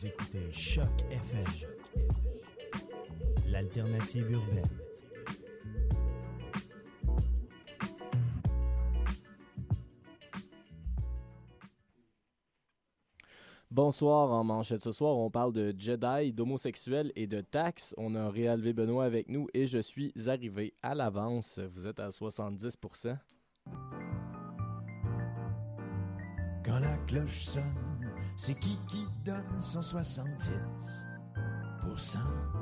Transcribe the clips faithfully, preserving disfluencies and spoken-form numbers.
Vous écoutez Choc F M, l'alternative urbaine. Bonsoir, en manchette ce soir, on parle de Jedi, d'homosexuels et de taxes. On a Réal V. Benoît avec nous et je suis arrivé à l'avance. Vous êtes à soixante-dix pour cent. Quand la cloche sonne, c'est qui qui donne son soixante-dix pour cent?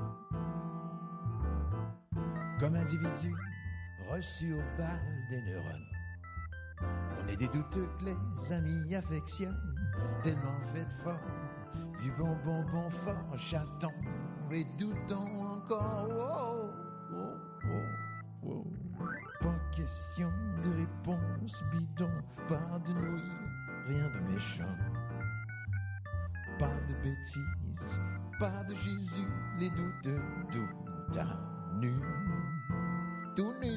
Comme individu reçu au bal des neurones, on est des douteux que les amis affectionnent. Tellement fait fort, du bon bon bon fort, chatons et doutons encore. Oh, oh, oh, oh. Pas question de réponse bidon, pas de nouilles, rien de méchant. Pas de bêtises, pas de Jésus, les douteux, tout à nu, tout nu.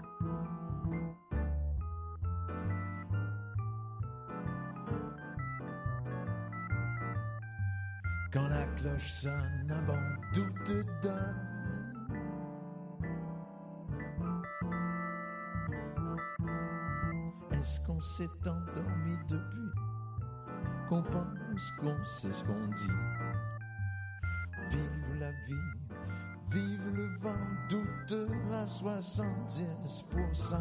Quand la cloche sonne, un bon tout te donne. Est-ce qu'on s'est endormi depuis qu'on pense qu'on sait ce qu'on dit? Vive la vie, vive le vent, doute à soixante-dix pour cent.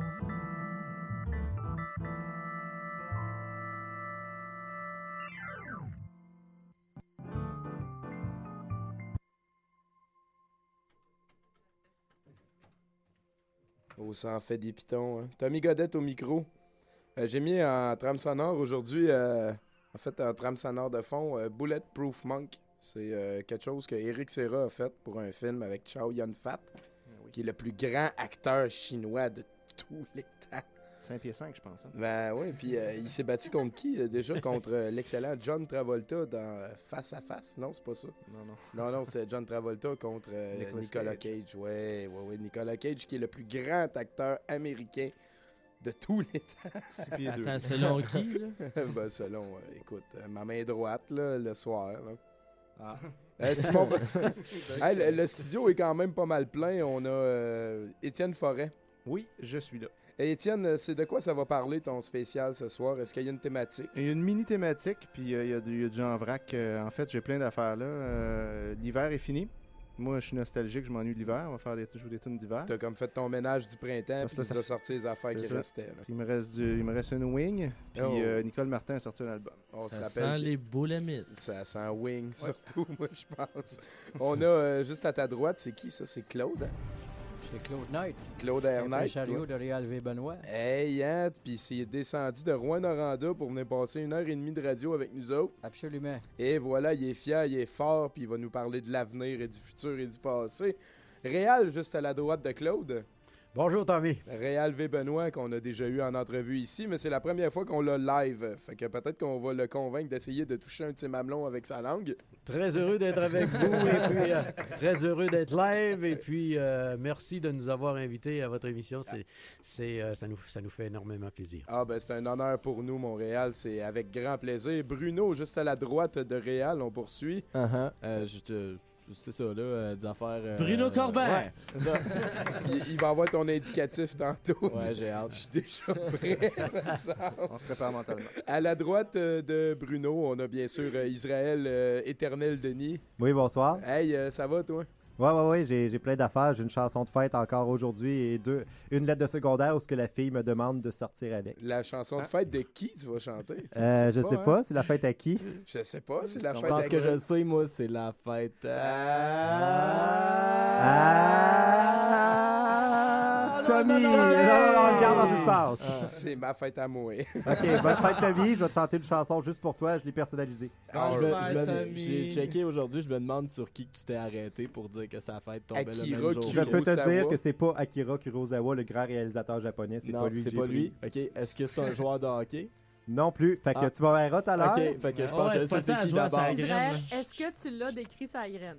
Oh, ça en fait des pitons. Hein. Tommy Godette au micro. Euh, j'ai mis en trame sonore aujourd'hui, euh, en fait, en trame sonore de fond, euh, Bulletproof Monk. C'est euh, quelque chose que Eric Serra a fait pour un film avec Chow Yun-Fat, oui. qui est le plus grand acteur chinois de tous les temps. cinq pieds cinq, je pense. Hein? Ben oui, puis euh, il s'est battu contre qui euh, déjà? Contre euh, l'excellent John Travolta dans euh, Face à Face. Non, c'est pas ça. Non, non. Non, non, c'est John Travolta contre euh, Nicolas, Nicolas Cage. Cage. Ouais, ouais, ouais. Nicolas Cage, qui est le plus grand acteur américain de tous les temps. six pieds deux. Attends, selon qui, là? Ben, selon, euh, écoute, euh, ma main droite, là, le soir. Là. Ah. Euh, Simon, hey, le, le studio est quand même pas mal plein. On a euh, Étienne Forêt. Oui, je suis là. Et Étienne, c'est de quoi ça va parler ton spécial ce soir? Est-ce qu'il y a une thématique? Il y a une mini thématique, puis euh, il, y a du, il y a du en vrac. Euh, en fait, j'ai plein d'affaires là. Euh, l'hiver est fini. Moi, je suis nostalgique, je m'ennuie de l'hiver. On va faire des, jouer des tunes d'hiver. T'as comme fait ton ménage du printemps, Parce puis que tu as sorti les affaires qui ça. restaient. Là. Puis il me reste du, il me reste une wing, puis Oh. euh, Nicole Martin a sorti un album. On se Ça rappelle sent que- les boulamites. Ça sent wing, surtout, moi, je pense. On a, euh, juste à ta droite, c'est qui, ça? C'est Claude, hein? C'est Claude Knight, Claude Hernight, chariot de Réal V. Benoît. Hey, hein? Puis il est descendu de Rouen-Noranda pour venir passer une heure et demie de radio avec nous autres. Absolument. Et voilà, il est fier, il est fort, puis il va nous parler de l'avenir et du futur et du passé. Réal, juste à la droite de Claude. Bonjour, Tommy. Réal V. Benoît, qu'on a déjà eu en entrevue ici, mais c'est la première fois qu'on l'a live. Fait que peut-être qu'on va le convaincre d'essayer de toucher un de ses mamelons avec sa langue. Très heureux d'être avec vous et puis euh, très heureux d'être live et puis euh, merci de nous avoir invités à votre émission. C'est, c'est, euh, ça, nous, ça nous fait énormément plaisir. Ah ben c'est un honneur pour nous, Montréal. C'est avec grand plaisir. Bruno, juste à la droite de Réal, on poursuit. Uh-huh. Euh, je te- c'est ça, là, euh, des affaires... euh, Bruno Corbin! Ouais, c'est ça. il, il va avoir ton indicatif tantôt. Ouais, j'ai hâte. Je suis déjà prêt. Ça. On se prépare mentalement. À la droite euh, de Bruno, on a bien sûr euh, Israël euh, Éternel Denis. Oui, bonsoir. Hey, euh, ça va toi? Ouais, ouais, ouais, j'ai, j'ai plein d'affaires. J'ai une chanson de fête encore aujourd'hui et deux, une lettre de secondaire où ce que la fille me demande de sortir avec. La chanson de fête de qui tu vas chanter? Euh, je sais pas, pas, c'est la fête à qui? Je sais pas, c'est la Je fête pense à que qui? je le sais, moi, c'est la fête. Ah! Tommy! Non, non, non, on regarde en suspense. Ah, c'est ma fête à moi. Ok, bonne fête Tommy, je vais te chanter une chanson juste pour toi, je l'ai personnalisée. Ah, je me- je me- Tommy. j'ai checké aujourd'hui, je me demande sur qui que tu t'es arrêté pour dire que sa fête tombait le Akira même jour. Je peux te Kurosawa. dire que c'est pas Akira Kurosawa, le grand réalisateur japonais, c'est non, pas lui que c'est j'ai pas pris. lui. Ok, est-ce que c'est un joueur de hockey? Non plus, fait que Ah. tu vas verras tout à l'heure. Ok, fait que je Ah pense ouais, que je c'est pas sais ça, c'est qui jouer à sa d'abord. graine. Bref, est-ce que tu l'as décrit sa graine?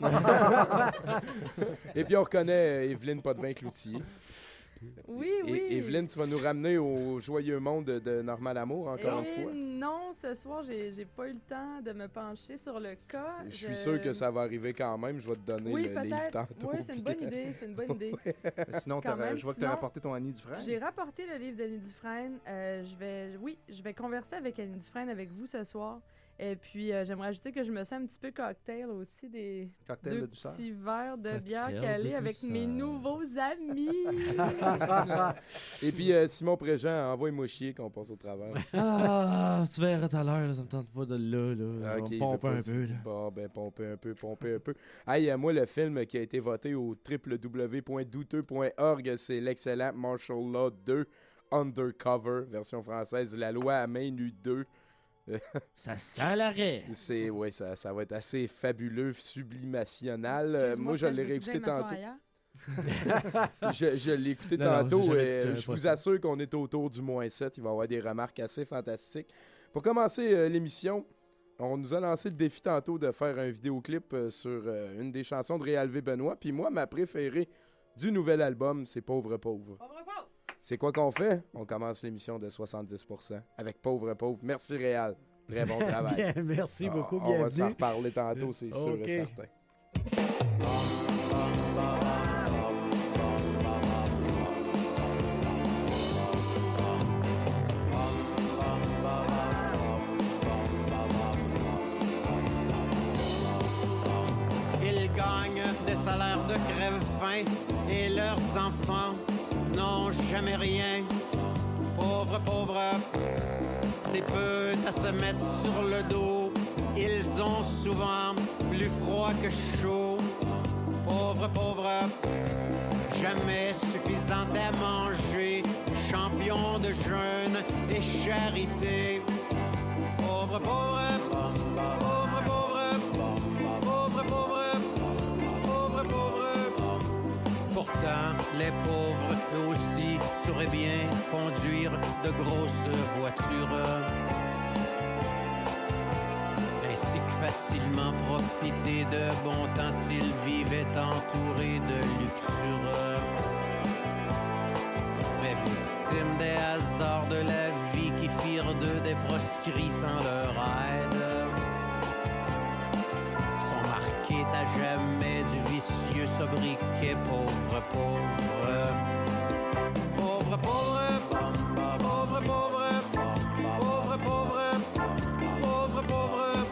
Et puis on reconnaît euh, Evelyne Potvin-Cloutier. Oui, Et- oui. Evelyne, tu vas nous ramener au joyeux monde de, de Normal Amour encore Et une fois. non, ce soir, j'ai j'ai pas eu le temps de me pencher sur le cas. Je suis sûr que ça va arriver quand même. Je vais te donner oui, le livre peut-être. tantôt. Oui, c'est une bonne idée. C'est une bonne idée. Sinon, Quand même, je vois que tu sinon, as rapporté ton Annie Dufresne. J'ai rapporté le livre d'Annie Dufresne. Euh, je vais, oui, je vais converser avec Annie Dufresne avec vous ce soir. Et puis, euh, j'aimerais ajouter que je me sens un petit peu cocktail aussi, des Cocktail deux de douceur. petits verres de Cocktail bière de calés avec douceur. mes nouveaux amis. Et puis, euh, Simon Préjean, envoie-moi chier qu'on passe au travers. Ah, tu verras tout à l'heure, là, ça me tente pas de là. là. Ah, Je ok, vais il pomper veut un pas- peu. Là. Bon, ben, pomper un peu, pomper un peu. Hey, euh, moi, le film qui a été voté au w w w point douteux point org, c'est l'excellent Martial Law deux, Undercover, version française, La loi à main nue deux. Ça sent l'arrêt. C'est, ouais, ça, ça va être assez fabuleux, sublimationnel. Euh, Excuse-moi, moi, je Fred, l'ai veux-tu que réécouté j'aille m'asseoir tantôt. ailleurs? je je l'ai écouté Non, non, tantôt j'ai jamais dit et que j'aimais je pas vous ça. assure qu'on est autour du moins sept. Il va y avoir des remarques assez fantastiques. Pour commencer euh, l'émission, on nous a lancé le défi tantôt de faire un vidéoclip euh, sur euh, une des chansons de Réal V. Benoît. Puis moi, ma préférée du nouvel album, c'est Pauvre Pauvre. Pauvre, pauvre. C'est quoi qu'on fait? On commence l'émission de soixante-dix pour cent avec Pauvre Pauvre. Merci Réal. Très bon travail. Bien, merci Ah, beaucoup, on va s'en bienvenue. reparler tantôt, c'est sûr Ok. et certain. Ils gagnent des salaires de crève-faim et leurs enfants n'ont jamais rien. Pauvres, pauvres, c'est peu à se mettre sur le dos. Ils ont souvent plus froid que chaud. Pauvres, pauvres, jamais suffisant à manger. Champion de jeûne et charité. Pauvres, pauvres, pauvres, pauvres, pauvres, pauvres, pauvres, pauvres. Pourtant, les pauvres, eux aussi, sauraient bien conduire de grosses voitures. Ainsi que facilement profiter de bon temps s'ils vivaient entourés de luxure. Mais victimes des hasards de la vie qui firent d'eux des proscrits sans leur aide, sont marqués à jamais du vicieux sobriquet pauvre, pauvre. Pauvre, pauvre, pauvre, pauvre, pauvre, pauvre, pauvre, pauvre.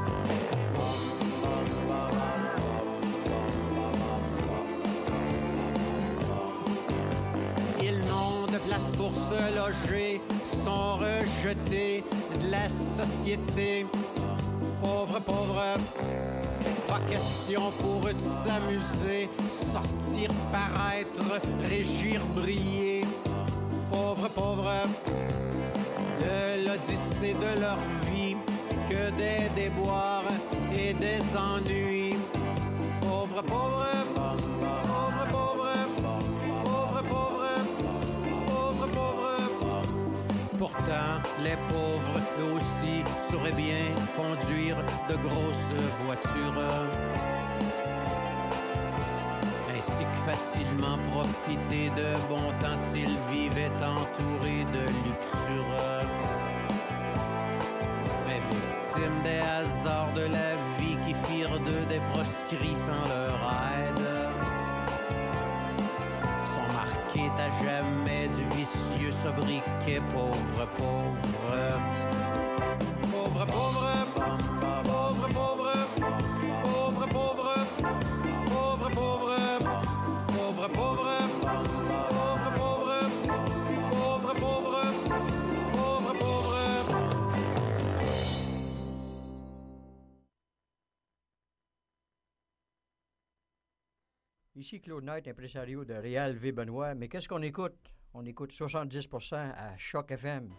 Ils n'ont de place pour se loger, sont rejetés de la société. Pauvres, pauvres, pas question pour eux de s'amuser, sortir, paraître, régir, briller. Pauvres, pauvres, de l'odyssée de leur vie, que des déboires et des ennuis. Pauvres, pauvres, pauvres, pauvres, pauvres, pauvres, pauvres, pauvres. Pourtant, les pauvres, eux aussi, sauraient bien conduire de grosses voitures. Ainsi que facilement profiter de bon temps s'ils vivaient entourés de luxure. Mais victimes des hasards de la vie qui firent d'eux des proscrits sans leur aide, sont marqués à jamais du vicieux sobriquet pauvre, pauvre. Pauvre, pauvre, pauvre, pauvre, pauvre, pauvre, pauvre, pauvre, pauvre, pauvre, pauvre, pauvre, pauvre, pauvre, pauvre. Ici Claude Knight, impresario de Réal V. Benoît. Mais qu'est-ce qu'on écoute? On écoute soixante-dix pour cent à Choc F M.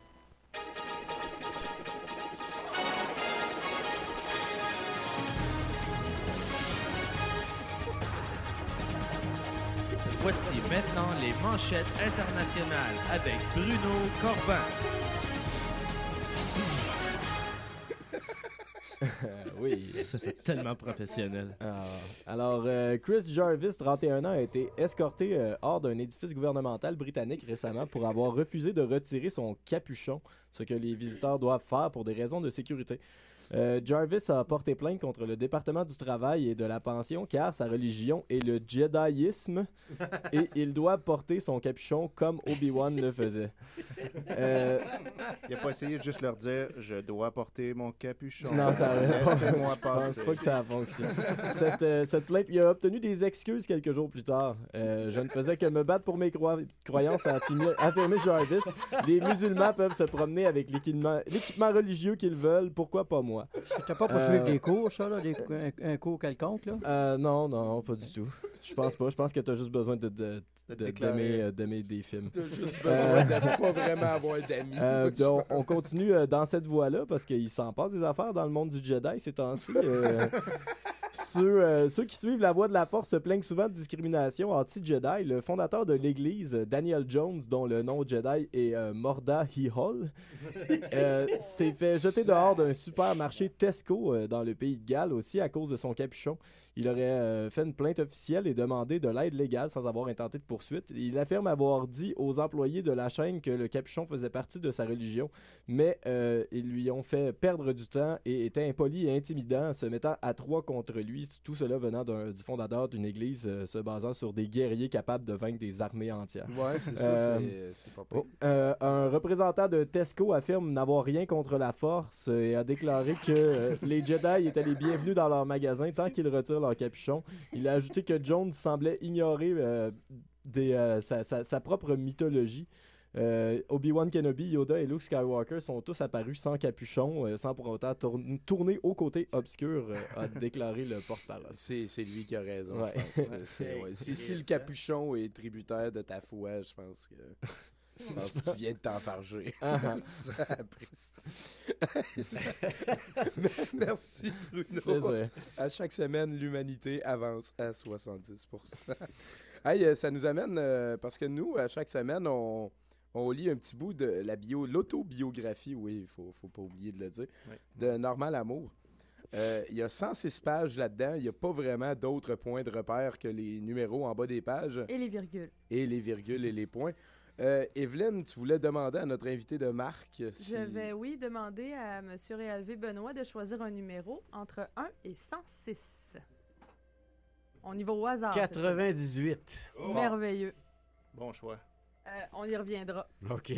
Voici maintenant les manchettes internationales avec Bruno Corbin. Oui. Ça fait tellement professionnel. Ah. Alors, euh, Chris Jarvis, trente et un ans, a été escorté euh, hors d'un édifice gouvernemental britannique récemment pour avoir refusé de retirer son capuchon, ce que les visiteurs doivent faire pour des raisons de sécurité. Euh, Jarvis a porté plainte contre le département du travail et de la pension car sa religion est le Jediisme et il doit porter son capuchon comme Obi-Wan le faisait. Euh, Il n'a pas essayé de juste leur dire « Je dois porter mon capuchon. » Non, ça Laissez-moi Je pense passer. pas que ça fonctionne. Cette, euh, cette plainte, il a obtenu des excuses quelques jours plus tard. Euh, je ne faisais que me battre pour mes croi- croyances, a affirmé, affirmé Jarvis. Les musulmans peuvent se promener avec l'équipement, l'équipement religieux qu'ils veulent, pourquoi pas moi? T'as pas poursuivi Euh, des cours, ça, là, des, un, un cours quelconque, là? Euh, non, non, pas du tout. Je pense pas. Je pense que t'as juste besoin de, de, De de- déclarer. d'aimer, euh, d'aimer des films. T'as juste Euh, besoin de pas vraiment avoir d'amis. Euh, donc, on continue euh, dans cette voie-là parce qu'il s'en passe des affaires dans le monde du Jedi ces temps-ci. Euh, ceux, euh, ceux qui suivent la voie de la Force se plaignent souvent de discrimination anti-Jedi. Le fondateur de l'Église, Daniel Jones, dont le nom Jedi est euh, Morda Hihol, euh, s'est fait jeter dehors d'un supermarché Tesco euh, dans le pays de Galles aussi à cause de son capuchon. Il aurait euh, fait une plainte officielle et demandé de l'aide légale sans avoir intenté de poursuite. Il affirme avoir dit aux employés de la chaîne que le capuchon faisait partie de sa religion, mais euh, ils lui ont fait perdre du temps et était impoli et intimidant, se mettant à trois contre lui. Tout cela venant d'un- du fondateur d'une église euh, se basant sur des guerriers capables de vaincre des armées entières. Ouais, c'est ça, Euh, c'est- c'est pas pire. oh, euh, un représentant de Tesco affirme n'avoir rien contre la force et a déclaré que euh, les Jedi étaient les bienvenus dans leur magasin tant qu'ils retirent leur capuchon. Il a ajouté que Jones semblait ignorer euh, des, euh, sa, sa- sa propre mythologie. Euh, Obi-Wan Kenobi, Yoda et Luke Skywalker sont tous apparus sans capuchon, euh, sans pour autant tour- tourner au côté obscur, euh, a déclaré le porte-parole. C'est, c'est lui qui a raison. Ouais. je pense. C'est- c'est- ouais. Si, si le capuchon est tributaire de ta foi, je pense que. Je pense que tu viens de t'enfarger. Ah. Ça apprécie. Merci Bruno. Plaisir. À chaque semaine, l'humanité avance à soixante-dix pour cent. Hey, euh, ça nous amène, euh, parce que nous, à chaque semaine, on, on lit un petit bout de la bio, l'autobiographie, oui, il faut, faut pas oublier de le dire, Oui. de Normand Lamour. Euh, Il y a cent six pages là-dedans. Il n'y a pas vraiment d'autres points de repère que les numéros en bas des pages Et les virgules. et les virgules et les points. Euh, Evelyne, tu voulais demander à notre invité de Marc si... Je vais, oui, demander à M. Réalvé Benoît de choisir un numéro entre un et cent six. On y va au hasard. cette quatre-vingt-dix-huit. semaine. Merveilleux. Bon choix. Euh, on y reviendra. OK.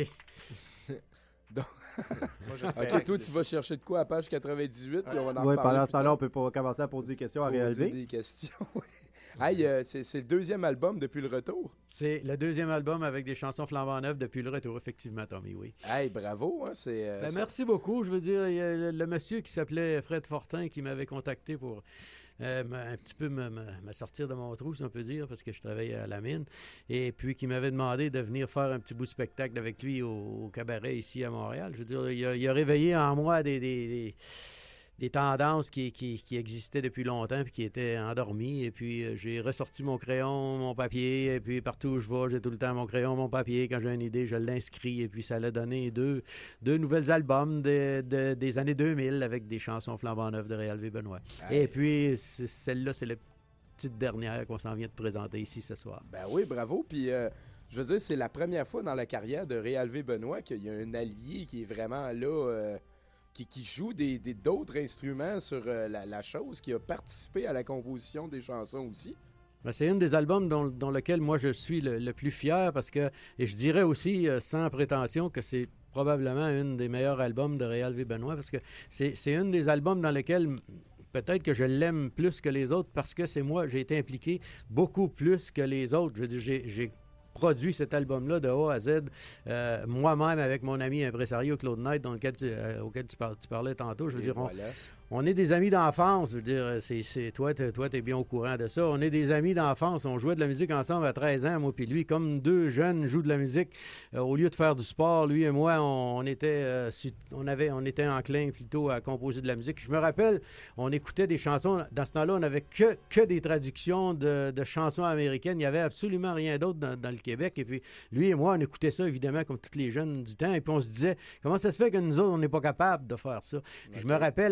Moi, j'espère. Ok, toi, tu vas chercher de quoi à page quatre-vingt-dix-huit, puis on va en Oui, reparler pendant plus ce temps-là, tard. on peut pas commencer à poser des questions à Poser réaliser. des questions. Hey, euh, c'est, c'est le deuxième album depuis le retour. C'est le deuxième album avec des chansons flambant neuves depuis le retour, effectivement, Tommy, oui. Hey, bravo, hein, c'est... euh, Ben, ça- merci beaucoup. Je veux dire, il y a le, le monsieur qui s'appelait Fred Fortin qui m'avait contacté pour euh, me- un petit peu me, me- me sortir de mon trou, si on peut dire, parce que je travaillais à la mine. Et puis qui m'avait demandé de venir faire un petit bout de spectacle avec lui au, au cabaret ici à Montréal. Je veux dire, il a, il a réveillé en moi des... des- des- des tendances qui, qui, qui existaient depuis longtemps puis qui étaient endormies. Et puis, euh, j'ai ressorti mon crayon, mon papier. Et puis, partout où je vais, j'ai tout le temps mon crayon, mon papier. Quand j'ai une idée, je l'inscris. Et puis, ça l'a donné deux, deux nouvelles albums de, de- des années deux mille avec des chansons flambant neuves de Réal V. Benoît. Hey. Et puis, c'est- celle-là, c'est la petite dernière qu'on s'en vient de présenter ici ce soir. Ben oui, bravo. Puis, euh, je veux dire, c'est la première fois dans la carrière de Réal V. Benoît qu'il y a un allié qui est vraiment là, euh, qui, qui joue des, des- d'autres instruments sur euh, la, la chose, qui a participé à la composition des chansons aussi. Ben, c'est un des albums dont, dont lequel moi je suis le, le plus fier parce que, et je dirais aussi euh, sans prétention que c'est probablement un des meilleurs albums de Réal V. Benoît parce que c'est, c'est un des albums dans lequel m- peut-être que je l'aime plus que les autres parce que c'est moi, j'ai été impliqué beaucoup plus que les autres. Je veux dire, j'ai, j'ai produit cet album-là de A à Z euh, moi-même avec mon ami impresario Claude Knight dans lequel tu, euh, auquel tu, par- tu parlais tantôt. Je veux Et dire, on, voilà. on est des amis d'enfance. Je veux dire, c'est, c'est, toi, t'es, toi, t'es bien au courant de ça. On est des amis d'enfance. On jouait de la musique ensemble à treize ans, moi puis lui. Comme deux jeunes jouent de la musique, euh, au lieu de faire du sport, lui et moi, on, on était, euh, su- on, avait, on était enclins plutôt à composer de la musique. Je me rappelle, on écoutait des chansons. Dans ce temps-là, on n'avait que, que des traductions de, de chansons américaines. Il n'y avait absolument rien d'autre dans, dans le Québec. Et puis, lui et moi, on écoutait ça, évidemment, comme tous les jeunes du temps. Et puis, on se disait, comment ça se fait que nous autres, on n'est pas capable de faire ça? Puis je me rappelle, on, on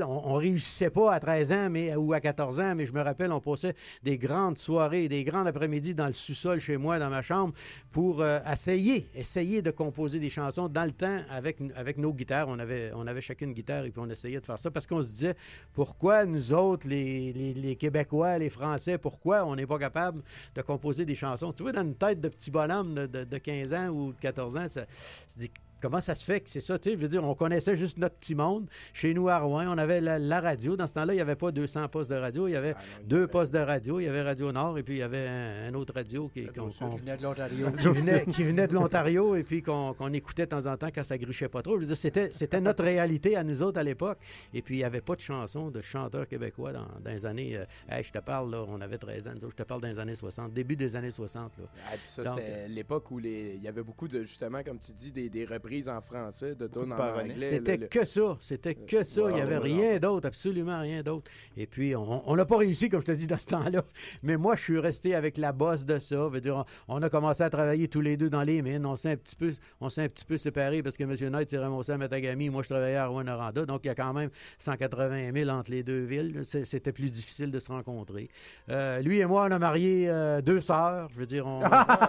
réussissait pas à treize ans mais, ou à quatorze ans, mais je me rappelle, on passait des grandes soirées, des grands après-midi dans le sous-sol chez moi, dans ma chambre, pour euh, essayer, essayer de composer des chansons. Dans le temps, avec, avec nos guitares, on avait, on avait chacune une guitare et puis on essayait de faire ça parce qu'on se disait, pourquoi nous autres, les, les, les Québécois, les Français, pourquoi on n'est pas capable de composer des chansons? Tu vois, dans une tête de petit bonhomme de, de, de quinze ans ou de quatorze ans, ça se dit... Comment ça se fait que c'est ça, tu sais, je veux dire, on connaissait juste notre petit monde. Chez nous, à Rouen, on avait la, la radio. Dans ce temps-là, il n'y avait pas deux cents postes de radio. Il y avait ah non, deux postes de radio. Il y avait Radio Nord et puis il y avait un, un autre radio qui, qu'on, qu'on, qui venait de l'Ontario. qui, venait, qui venait de l'Ontario et puis qu'on, qu'on écoutait de temps en temps quand ça gruchait pas trop. Je veux dire, c'était, c'était notre réalité à nous autres à l'époque. Et puis, il n'y avait pas de chansons de chanteurs québécois dans, dans les années... Euh, hey, je te parle, là, on avait treize ans. Je te parle dans les années soixante, début des années soixante. Là. Ah, puis ça, Donc, c'est euh, l'époque où les, il y avait beaucoup de, justement, comme tu dis, des, des reprises en français. De de en anglais, c'était le, le... que ça, c'était que ça. Ouais, il n'y avait ouais, rien ouais. d'autre, absolument rien d'autre. Et puis, on n'a pas réussi, comme je te dis, dans ce temps-là. Mais moi, je suis resté avec la bosse de ça. Veut dire, on, on a commencé à travailler tous les deux dans les mines. On s'est un petit peu, on s'est un petit peu séparés parce que M. Knight s'est ramassé à Matagami. Moi, je travaillais à Rouyn-Noranda. Donc, il y a quand même cent quatre-vingt mille entre les deux villes. C'est, c'était plus difficile de se rencontrer. Euh, lui et moi, on a marié euh, deux sœurs. Je veux dire, on, on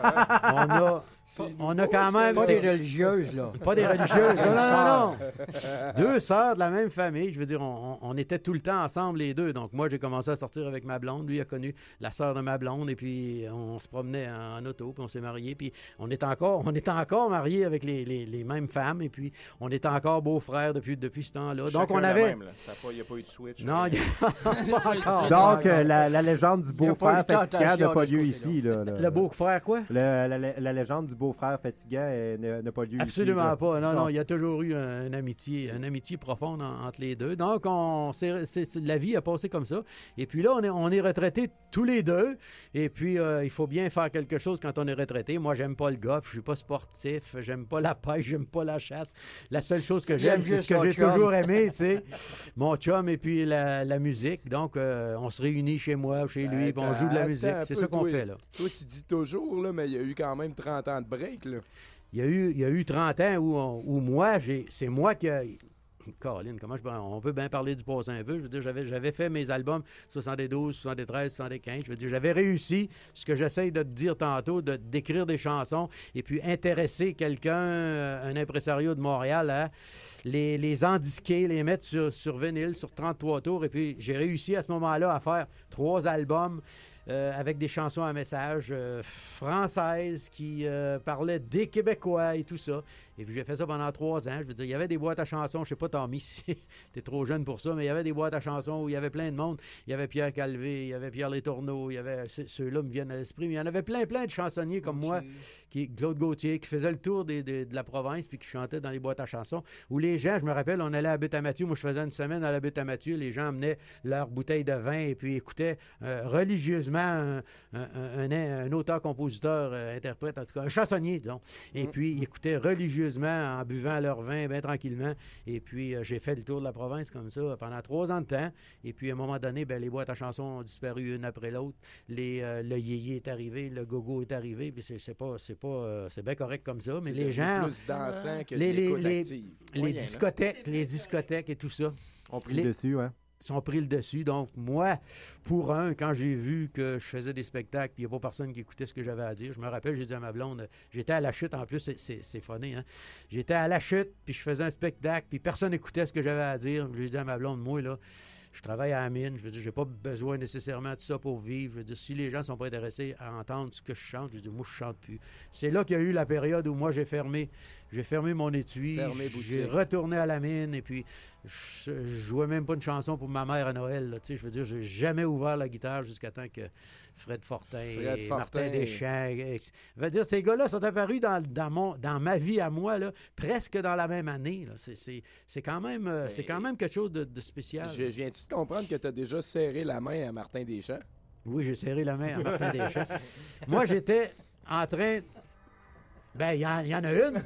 a... On a quand même... Pas des religieuses, là. Pas des religieuses. Non, non, non, non. Deux sœurs de la même famille. Je veux dire, on, on était tout le temps ensemble, les deux. Donc, moi, j'ai commencé à sortir avec ma blonde. Lui a connu la sœur de ma blonde. Et puis, on se promenait en, en auto. Puis, on s'est mariés. Puis, on est encore, on est encore mariés avec les, les, les mêmes femmes. Et puis, on est encore beaux-frères depuis, depuis ce temps-là. Donc, Chacun on avait... Même, il n'y a pas eu de switch. Non, il n'y a pas encore. Donc, euh, la, la légende du beau-frère fatigant n'a pas lieu ici. Là, le, le beau-frère, quoi? Le, la, la, la légende du beau-frère fatigant euh, n'a, n'a pas lieu Absolument ici. Absolument pas. Non, non, il y a toujours eu un, une amitié, une amitié profonde en, entre les deux. Donc, on, c'est, c'est, c'est, la vie a passé comme ça. Et puis là, on est, on est retraités tous les deux. Et puis, euh, il faut bien faire quelque chose quand on est retraité. Moi, j'aime pas le golf, je suis pas sportif, j'aime pas la pêche, j'aime pas la chasse. La seule chose que j'aime, c'est ce que j'ai chum. toujours aimé, c'est mon chum et puis la, la musique. Donc, euh, on se réunit chez moi, chez lui, attends, puis on joue de la attends musique. C'est ça qu'on toi, fait, là. Toi, tu dis toujours, là, mais il y a eu quand même trente ans de break, là. Il y a eu, il y a eu trente ans où, on, où moi, j'ai, c'est moi qui a... Caroline, comment je peux... On peut bien parler du passé un peu. Je veux dire, j'avais, j'avais fait mes albums soixante-douze, soixante-treize, soixante-quinze. Je veux dire, j'avais réussi ce que j'essaye de te dire tantôt, de, d'écrire des chansons et puis intéresser quelqu'un, un impresario de Montréal, à les, les endisquer, les mettre sur, sur vinyle, sur trente-trois tours. Et puis, j'ai réussi à ce moment-là à faire trois albums Euh, avec des chansons à message euh, françaises qui euh, parlaient des Québécois et tout ça. Et puis j'ai fait ça pendant trois ans. Je veux dire, il y avait des boîtes à chansons. Je sais pas, Tommy, si t'es trop jeune pour ça, mais il y avait des boîtes à chansons où il y avait plein de monde. Il y avait Pierre Calvé, il y avait Pierre Letourneau, il y avait... Ceux-là me viennent à l'esprit, mais il y en avait plein, plein de chansonniers comme moi, qui, Claude Gauthier, qui faisait le tour des, des, de la province puis qui chantait dans les boîtes à chansons. Où les gens, je me rappelle, on allait à Butte-à-Mathieu. Moi, je faisais une semaine à la Butte-à-Mathieu. Les gens amenaient leur bouteille de vin et puis écoutaient euh, religieusement Un, un, un, un auteur-compositeur, euh, interprète, en tout cas, un chansonnier, disons. Et mmh. puis, ils écoutaient religieusement en buvant leur vin bien tranquillement. Et puis, euh, j'ai fait le tour de la province comme ça pendant trois ans de temps. Et puis, à un moment donné, ben, les boîtes à chansons ont disparu une après l'autre. Les, euh, le yéyé est arrivé, le gogo est arrivé. Puis, c'est, c'est pas, c'est pas, euh, c'est bien correct comme ça. Mais c'est les gens... plus dansant que les, les, les, active. les Moyen, discothèques, les discothèques et tout ça. On pris les, le dessus, ouais. sont pris le dessus. Donc, moi, pour un, quand j'ai vu que je faisais des spectacles puis il n'y a pas personne qui écoutait ce que j'avais à dire, je me rappelle, j'ai dit à ma blonde, j'étais à la chute, en plus, c'est, c'est, c'est funny, hein? J'étais à la chute, puis je faisais un spectacle, puis personne n'écoutait ce que j'avais à dire. J'ai dit à ma blonde, moi, là, je travaille à la mine, je veux dire, j'ai pas besoin nécessairement de ça pour vivre. Je veux dire, si les gens ne sont pas intéressés à entendre ce que je chante, je dis, moi, je chante plus. C'est là qu'il y a eu la période où moi, j'ai fermé, j'ai fermé mon étui, Fermé j'ai retourné à la mine, et puis je, je jouais même pas une chanson pour ma mère à Noël. Là, je veux dire, j'ai jamais ouvert la guitare jusqu'à temps que Fred Fortin, Fred et Fortin. Martin Deschamps. Je veux dire, ces gars-là sont apparus dans, dans, mon, dans ma vie à moi, là, presque dans la même année. Là. C'est, c'est, c'est, quand même, euh, c'est quand même quelque chose de, de spécial. Je, je viens-tu de comprendre que tu as déjà serré la main à Martin Deschamps? Oui, j'ai serré la main à Martin Deschamps. Moi, j'étais en train... Ben, il y, en- y en a une.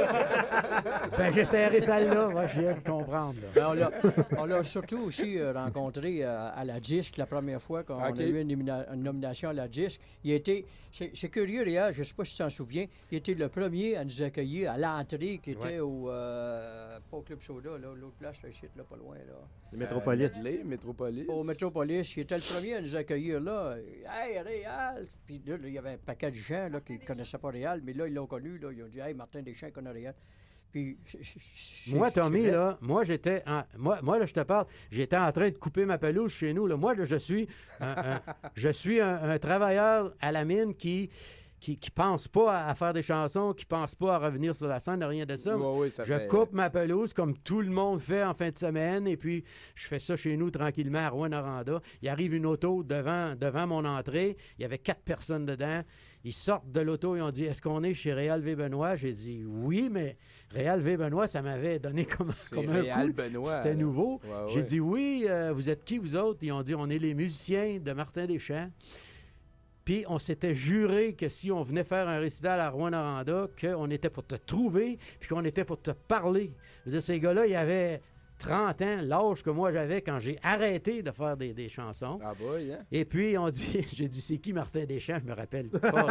Ben, j'ai serré celle-là. Moi, je viens de comprendre. là. Ben, on l'a- on l'a surtout aussi euh, rencontré euh, à la disque la première fois quand Ok. on a eu une, nomina- une nomination à la disque. Il était, c'est c'est curieux, Réal, je ne sais pas si tu t'en souviens, il était le premier à nous accueillir à l'entrée qui était Ouais. au, euh, pas au Club Soda, là, l'autre place, là, shit, là, pas loin. Là. Le Métropolis. Euh, Medley, Métropolis. Au Métropolis, il était le premier à nous accueillir là. Hey, Réal! Puis là, il y avait un paquet de gens là, qui ne connaissaient pas Réal, mais là, ils l'ont connu. Là, ils ont dit, hey, Martin Deschamps connaît Réal. Puis, c'est- Moi, c'est- Tommy, c'est vrai. là, moi, j'étais. en- Moi, moi, là, je te parle, j'étais en train de couper ma pelouse chez nous. Là. Moi, là, je suis, un, un- je suis un, un travailleur à la mine qui. Qui, qui pense pas à, à faire des chansons, qui pense pas à revenir sur la scène, rien de ça. Ouais, ouais, ça je fait- coupe ma pelouse comme tout le monde fait en fin de semaine et puis je fais ça chez nous tranquillement à Rouyn-Noranda. Il arrive une auto devant, devant mon entrée. Il y avait quatre personnes dedans. Ils sortent de l'auto et ont dit « Est-ce qu'on est chez Réal V. Benoît? » J'ai dit « Oui, mais Réal V. Benoît, ça m'avait donné comme, C'est comme un Réal coup. Benoît, C'était là. nouveau. Ouais, J'ai ouais. dit « Oui, euh, vous êtes qui, vous autres? » Ils ont dit « On est les musiciens de Martin Deschamps. » Puis on s'était juré que si on venait faire un récital à Rouyn-Noranda, qu'on était pour te trouver, puis qu'on était pour te parler. Je veux dire, ces gars-là, ils avaient trente ans, l'âge que moi j'avais quand j'ai arrêté de faire des, des chansons. Ah boy, hein? Et puis on dit, j'ai dit, c'est qui Martin Deschamps? Je me rappelle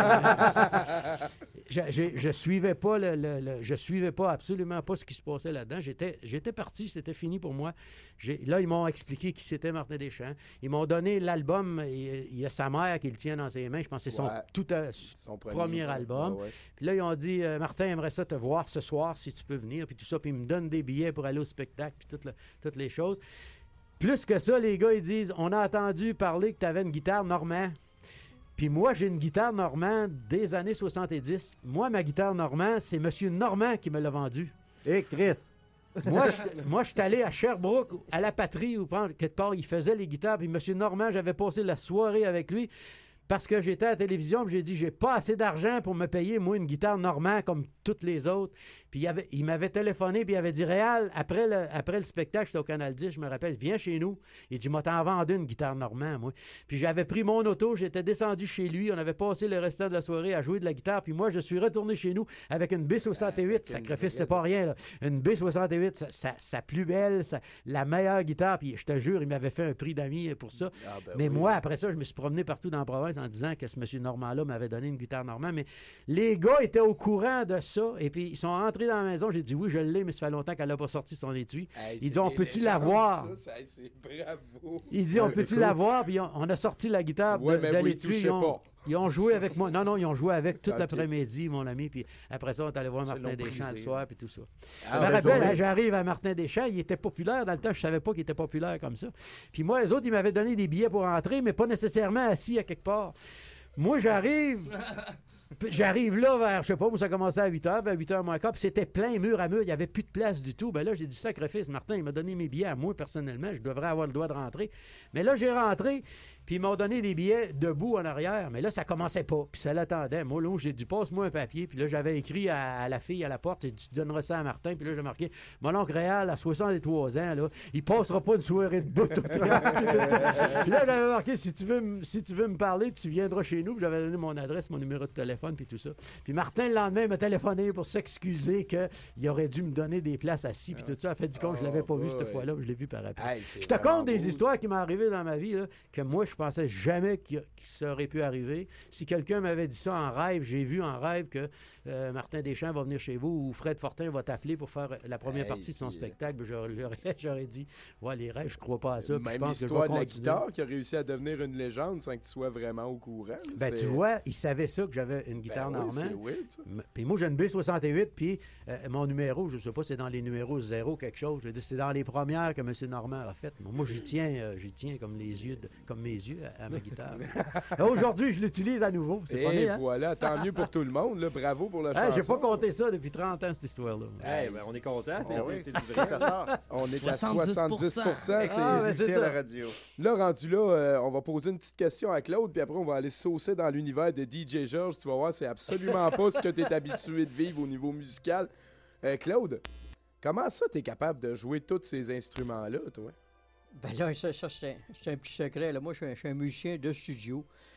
pas. je, je, je suivais pas le, le- le- je suivais pas absolument pas ce qui se passait là-dedans. J'étais, j'étais parti, c'était fini pour moi. J'ai- là, ils m'ont expliqué qui c'était Martin Deschamps. Ils m'ont donné l'album. Il, il y a sa mère qui le tient dans ses mains. Je pense que c'est son, Ouais. tout, euh, Son premier, premier, album. ouais, ouais. Puis là, ils ont dit, euh, Martin aimerait ça te voir ce soir, si tu peux venir, puis tout ça. Puis ils me donnent des billets pour aller au spectacle, puis toutes, le- toutes les choses. Plus que ça, les gars, ils disent, on a entendu parler que tu avais une guitare Normand. Puis moi, j'ai une guitare Normand des années soixante-dix. Moi, ma guitare Normand, c'est M. Normand qui me l'a vendue. Et Chris. Moi, je moi, je suis allé à Sherbrooke, à la patrie, ou prendre quelque part, il faisait les guitares. Puis M. Normand, j'avais passé la soirée avec lui parce que j'étais à la télévision. Puis j'ai dit, j'ai pas assez d'argent pour me payer, moi, une guitare Normand comme toutes les autres. Puis il, avait, il m'avait téléphoné, puis il avait dit, Réal, après le, après le spectacle, j'étais au Canal dix, je me rappelle, viens chez nous. Il dit, moi, t'en vendu une guitare Normand, moi. Puis j'avais pris mon auto, j'étais descendu chez lui, on avait passé le restant de la soirée à jouer de la guitare. Puis moi, je suis retourné chez nous avec une B soixante-huit. Sacrifice, c'est pas rien, là. Une B soixante-huit, sa, sa- sa plus belle, sa- la meilleure guitare. Puis je te jure, il m'avait fait un prix d'amis pour ça. Ah, ben Mais oui. moi, après ça, je me suis promené partout dans la province en disant que ce monsieur Normand-là m'avait donné une guitare Normand. Mais les gars étaient au courant de ça. Et puis, ils sont entrés dans la maison. J'ai dit, oui, je l'ai, mais ça fait longtemps qu'elle n'a pas sorti son étui. Hey, Il c'est dit, on des peut-tu légendes, l'avoir? ça, ça, c'est bravo. Il dit, on Ouais, peut-tu c'est cool. l'avoir? Puis on, on a sorti la guitare Ouais, de, mais de vous y l'étui. touchez Ils ont, pas. ils ont joué avec moi. Non, non, ils ont joué avec tout Ok. l'après-midi, mon ami. Puis après ça, on est allé voir C'est Martin long Deschamps le brisé, soir, là. puis tout ça. Ah, je me belle rappelle, journée. hein, j'arrive à Martin Deschamps, il était populaire. Dans le temps, je savais pas qu'il était populaire comme ça. Puis moi, les autres, ils m'avaient donné des billets pour entrer, mais pas nécessairement assis à quelque part. Moi, j'arrive... Puis J'arrive là vers, je sais pas, où ça commençait à huit heures, vers huit heures moins quart, puis c'était plein mur à mur, il n'y avait plus de place du tout. Ben là, j'ai dit, sacrifice, Martin, il m'a donné mes billets à moi personnellement, je devrais avoir le droit de rentrer. Mais là, j'ai rentré, puis ils m'ont donné des billets debout en arrière, mais là, ça commençait pas, puis ça l'attendait. Moi, là, j'ai dit, passe-moi un papier, puis là, j'avais écrit à, à la fille à la porte, j'ai dit, tu donneras ça à Martin, puis là, j'ai marqué, mon oncle Réal, à soixante-trois ans, là, il passera pas une soirée debout tout tout ça. Puis là, j'avais marqué, si tu veux, m- si tu veux me parler, tu viendras chez nous, puis j'avais donné mon adresse, mon numéro de téléphone, puis tout ça. Puis Martin, le lendemain, m'a téléphoné pour s'excuser qu'il aurait dû me donner des places assis, puis tout ça. A fait du compte, je l'avais pas vu Oh, cette ouais. fois-là, je l'ai vu par après. Hey, c'est Je te vraiment compte des beau, histoires qui m'ont arrivé dans ma vie, là, que moi, je pensais jamais qu'il qu'il ça aurait pu arriver. Si quelqu'un m'avait dit ça en rêve, j'ai vu en rêve que euh, Martin Deschamps va venir chez vous ou Fred Fortin va t'appeler pour faire la première Hey, partie de son puis, euh, spectacle. Ben, J'aurais, j'aurais- j'aurais dit, ouais, les rêves, je crois pas à ça. puis je Même pense que je vais l'histoire de la continuer. guitare qui a réussi à devenir une légende sans que tu sois vraiment au courant. là, Ben, c'est- tu vois, il savait ça que j'avais une guitare Ben oui, Normand. c'est weird, ça. M- Puis moi, j'ai une B soixante-huit, puis euh, mon numéro, je sais pas, c'est dans les numéros zéro quelque chose. Je veux dire, c'est dans les premières que M. Normand a fait. Moi, j'y tiens, euh, j'y tiens comme les yeux, de- comme mes yeux à, à ma guitare. Et aujourd'hui, je l'utilise à nouveau. C'est Et funny, hein? voilà, tant mieux pour tout le monde. Là. Bravo pour la Hey, chanson. j'ai pas compté ça depuis trente ans, cette histoire-là. Hey, ben, on est content, c'est Ah c'est- oui, c'est c'est du vrai. ça sort. On est à soixante-dix soixante-dix pour cent. Ah, c'est- ben, c'est Exclusivité à ça. la radio. Là, rendu là, euh, on va poser une petite question à Claude, puis après, on va aller saucer dans l'univers de D J Georges. Tu vas voir, c'est absolument pas ce que tu es habitué de vivre au niveau musical. Euh, Claude, comment ça, tu es capable de jouer tous ces instruments-là, toi? Ben là, ça, ça c'est un, c'est un petit secret. Là. Moi, je suis, un, je suis un musicien de studio.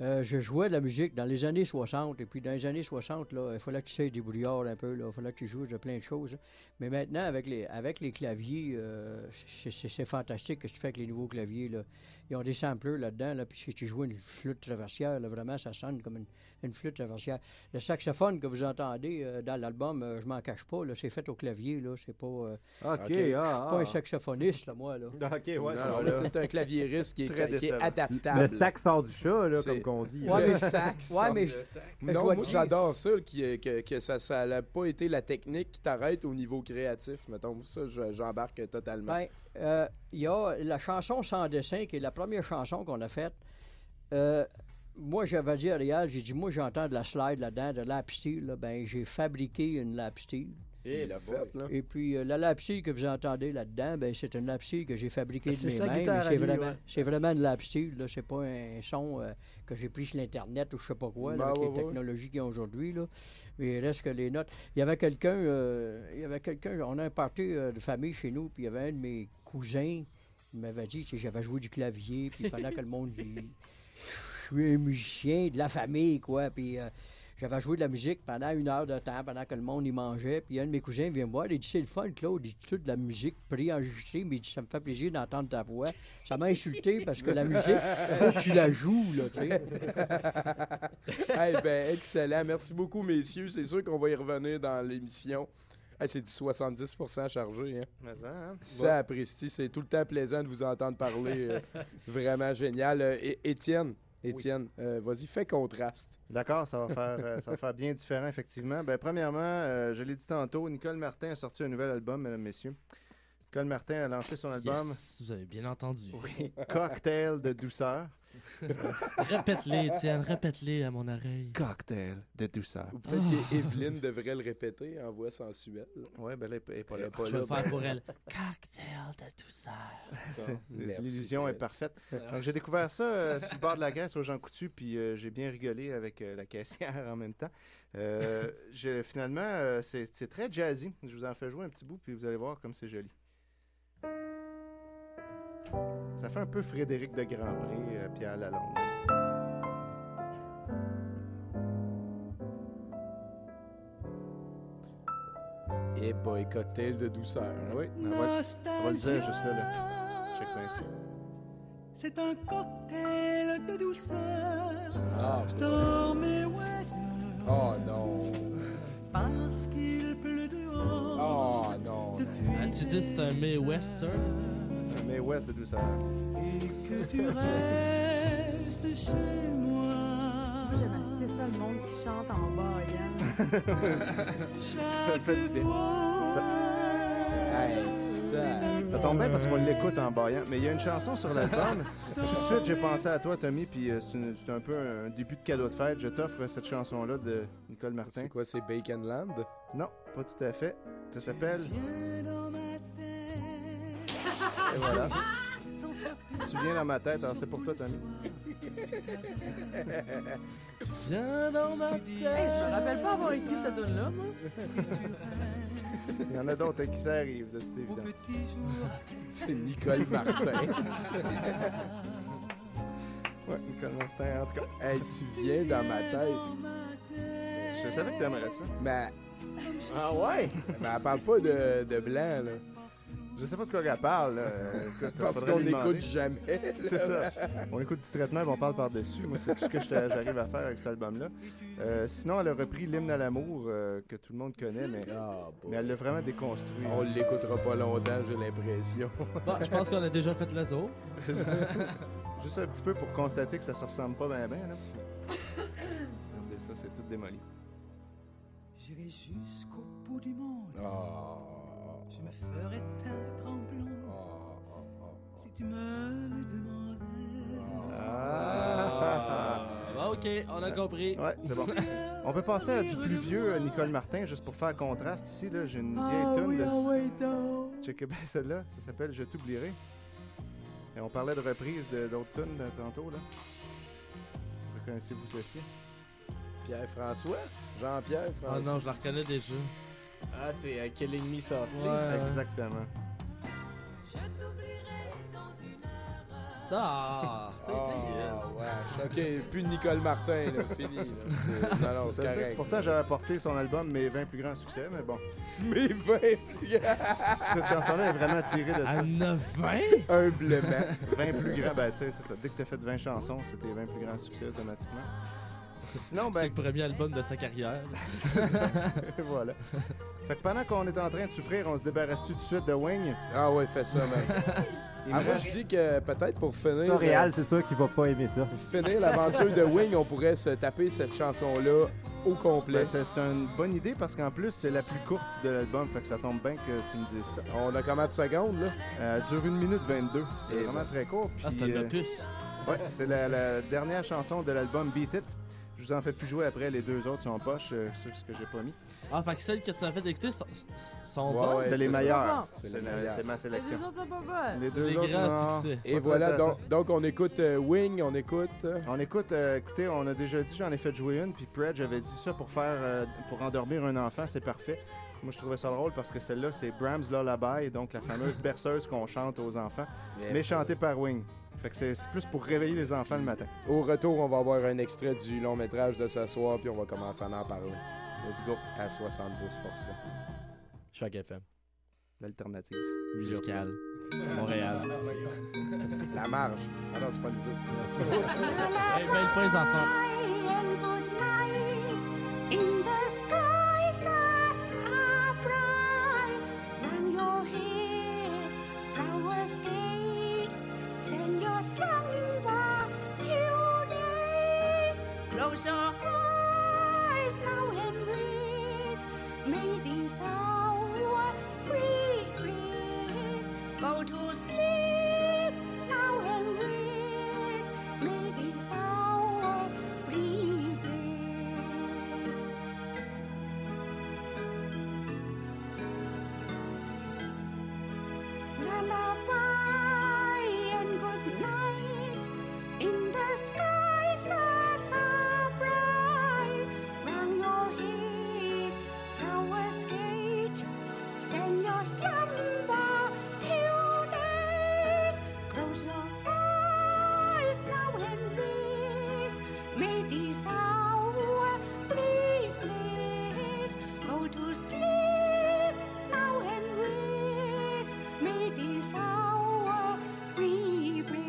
Euh, je jouais de la musique dans les années soixante. Et puis, dans les années soixante, là, il fallait que tu sais débrouillard un peu. Là, il fallait que tu joues de plein de choses. Là. Mais maintenant, avec les, avec les claviers, euh, c'est, c'est, c'est fantastique ce que tu fais avec les nouveaux claviers. Là. Ils ont des sampleurs là-dedans. Là, puis si tu joues une flûte traversière, là, vraiment, ça sonne comme une, une flûte traversière. Le saxophone que vous entendez euh, dans l'album, euh, je m'en cache pas. Là, c'est fait au clavier. Là, c'est pas, euh, OK, okay. ah, pas ah. un saxophoniste, là, moi. Là. OK, ouais, Non, c'est là, t'es un claviériste qui est, Très qui est décevant. adaptable. Le sax sort du chat, là, C'est- comme qu'on dit. Ouais, le mais- sax. Ouais, mais- Le sax. je Non, dois moi dire- j'adore ça, qui- que, que ça ça n'a pas été la technique qui t'arrête au niveau créatif. Mettons, ça, je- j'embarque totalement. Ben, euh, il y a la chanson Sans dessin, qui est la première chanson qu'on a faite. Euh, moi, j'avais dit à Réal, j'ai dit, moi, j'entends de la slide là-dedans, de lap steel. Là. Ben, j'ai fabriqué une lap steel. Et il l'a fait, là. Et puis, euh, la lap steel que vous entendez là-dedans, ben, c'est une lap steel que j'ai fabriquée de C'est mes sa mains. guitare mais à C'est lui, vraiment, ouais. c'est vraiment une lap steel. Là. C'est pas un son euh, que j'ai pris sur l'Internet ou je sais pas quoi, là, Ben, avec ouais, les ouais. technologies qu'il y a aujourd'hui. Là. Mais il reste que les notes. Il y avait quelqu'un, euh, il y avait quelqu'un, on a un party euh, de famille chez nous, puis il y avait un de mes cousins qui m'avait dit, tu sais, j'avais joué du clavier, puis pendant que le monde dit, je suis un musicien de la famille, quoi, puis euh, j'avais joué de la musique pendant une heure de temps, pendant que le monde y mangeait, puis un de mes cousins vient me voir, il dit, c'est le fun, Claude, il dit, tout de la musique préenregistrée, mais il dit, ça me fait plaisir d'entendre ta voix. Ça m'a insulté parce que la musique, faut que tu la joues, là, tu sais. Hey, ben, excellent. Merci beaucoup, messieurs. C'est sûr qu'on va y revenir dans l'émission. Hey, c'est du soixante-dix pour cent chargé. Hein? Mais ça, hein? Ça, apprécie. C'est tout le temps plaisant de vous entendre parler. euh, vraiment génial. Euh, É- Étienne, Étienne euh, vas-y, fais contraste. D'accord, ça va faire euh, ça va faire bien différent, effectivement. Ben, premièrement, euh, je l'ai dit tantôt, Nicole Martin a sorti un nouvel album, mesdames, messieurs. Nicole Martin a lancé son album Yes, vous avez bien entendu. oui, Cocktail de douceur. Répète-les, Étienne, répète-les à mon oreille. Cocktail de douceur. Ou peut-être qu'Evelyne devrait le répéter en voix sensuelle. Oui, ben là, elle n'est pas Elle là. est pas Je vais là, le faire ben. pour elle. Cocktail de douceur. C'est- Merci, L'illusion est Fred. parfaite. Donc, j'ai découvert ça euh, sur le bord de la caisse au Jean Coutu, puis euh, j'ai bien rigolé avec euh, la caissière en même temps. Euh, je- finalement, euh, c'est c'est très jazzy. Je vous en fais jouer un petit bout, puis vous allez voir comme c'est joli. Ça fait un peu Frédéric de Grandpré, euh, Pierre Lalonde. Et boy, cocktail de douceur. hein. Oui, on va, on va le dire juste là. là. Check bien ici. C'est un cocktail de douceur, Ah, storm et weather, oh non. parce qu'il pleut dehors. Oh non. Ah, tu dis que c'est un May Western? Un May West de douceur. Et que tu restes chez moi. Moi, j'aime assez ça, le monde qui chante en baillant. Ça le fait du bien. Hey, ça. Ça tombe bien parce qu'on l'écoute en baillant. Mais il y a une chanson sur l'album. Tout de suite, j'ai pensé à toi, Tommy, puis euh, c'est une- c'est un peu un début de cadeau de fête. Je t'offre cette chanson-là de Nicole Martin. C'est quoi, c'est Baconland? Non, pas tout à fait. Ça s'appelle... Viens dans ma tête, Et voilà. sans frapper. Tu viens dans ma tête, alors c'est pour toi, Tommy. Viens dans ma Hey, je me rappelle pas avoir écrit cette tune là moi. Il y en a d'autres hein, qui s'arrivent, de toute Au évidence. petit jour, C'est Nicole Martin. Ouais, Nicole Martin, en tout cas. Hey, tu viens dans ma tête. Je savais que t'aimerais ça. Mais, Ah ouais? mais elle parle pas de, de blanc, là. Je sais pas de quoi qu'elle parle. Là. Euh, écoute, Parce faudrait qu'on lui demander. n'écoute jamais. là. C'est ça. On écoute distraitement et on parle par-dessus. Moi, c'est tout ce que j'étais- j'arrive à faire avec cet album-là. Euh, sinon, elle a repris l'hymne à l'amour euh, que tout le monde connaît, mais, Ah, mais elle l'a vraiment déconstruit. On l'écoutera pas longtemps, j'ai l'impression. Bon, je pense qu'on a déjà fait le tour. Juste un petit peu pour constater que ça se ressemble pas bien, bien. Regardez ça, c'est tout démoli. j'irai jusqu'au bout du monde. Oh. Je me ferai teindre en blond si tu me le demandais. Ah! Ah, ok, on a compris. Ouais, c'est bon. On peut passer à du plus vieux euh, Nicole Martin, juste pour faire contraste ici. Là, j'ai une vieille Ah tune oui, de... ah oui, donc. Checkez bien celle-là, ça s'appelle Je t'oublierai. Et on parlait de reprise de d'autres tunes de tantôt, là. Reconnaissez-vous ceci? Pierre-François? Jean-Pierre Ah François? non, je la reconnais déjà. Ah, c'est euh, Killing Me Softly. Ouais. Exactement. Ah, t'es Ah, bien. Ouais, choqué. Plus de Nicole Martin, là, fini. Là. C'est... Non, non, c'est C'est ça. correct. Pourtant, j'avais apporté son album Mes vingt plus grands succès, mais bon. Mes vingt plus grands. Cette chanson-là est vraiment tirée de ça. À neuf vingt? Humblement. vingt plus grands, ben tu sais, c'est ça. Dès que t'as fait vingt chansons, c'était vingt plus grands succès automatiquement. Sinon, C'est ben. le premier album de sa carrière. Voilà. Fait que pendant qu'on est en train de souffrir, on se débarrasse-tu tout de suite de Wing? Ah ouais, fais ça, man. Il Ah, me moi, reste- je dis que peut-être pour finir... Ça, euh, Réal, c'est sûr qu'il va pas aimer ça. Pour finir l'aventure de Wing, on pourrait se taper cette chanson-là au complet. Ben, c'est c'est une bonne idée parce qu'en plus, c'est la plus courte de l'album, fait que ça tombe bien que tu me dises ça. On a combien de secondes, là? Euh, elle dure une minute vingt-deux. C'est Et vraiment bon. très court. Ah, puis, c'est un euh, opus. Ouais, c'est la, la dernière chanson de l'album Beat It. Je vous en fais plus jouer après, les deux autres sont poches, euh, ceux ce que j'ai pas mis. Ah, fait que celles que tu as fait écouter sont, sont Ouais, bonnes. ouais, c'est les c'est ça. meilleurs. C'est C'est les la- meilleurs. c'est ma Les sélection. deux autres sont pas bonnes. Les deux Les autres, grands non. succès. Et Pas voilà, tant donc, donc on écoute euh, Wing, on écoute... euh, On écoute, euh, écoutez, on a déjà dit, j'en ai fait jouer une, puis Predge avait dit ça pour faire, euh, pour endormir un enfant, c'est parfait. Moi, je trouvais ça drôle parce que celle-là, c'est Brahms Lullaby, donc la fameuse berceuse qu'on chante aux enfants, mais chantée par Wing. Fait que c'est c'est plus pour réveiller les enfants le matin. Au retour, on va avoir un extrait du long métrage de ce soir, puis on va commencer à en parler. Let's go. À soixante-dix pour cent. Choc F M. L'alternative. Musical. Montréal. La marge. Ah non, c'est pas nous autres. Hey, belle pas les enfants. And good night. In the sky, stars are bright. Round your head, flowers gay. Send your slumber few days. Close your eyes now and rest. May this hour bring rest. Go to sleep now and rest. May this hour bring rest. Lullaby and good night. In the sky, stars are bright. Round your head, flowers gate. Send your slumber till days. Close your eyes now and rest. May this hour bring bliss. Go to sleep now and rest. May this hour bring bliss.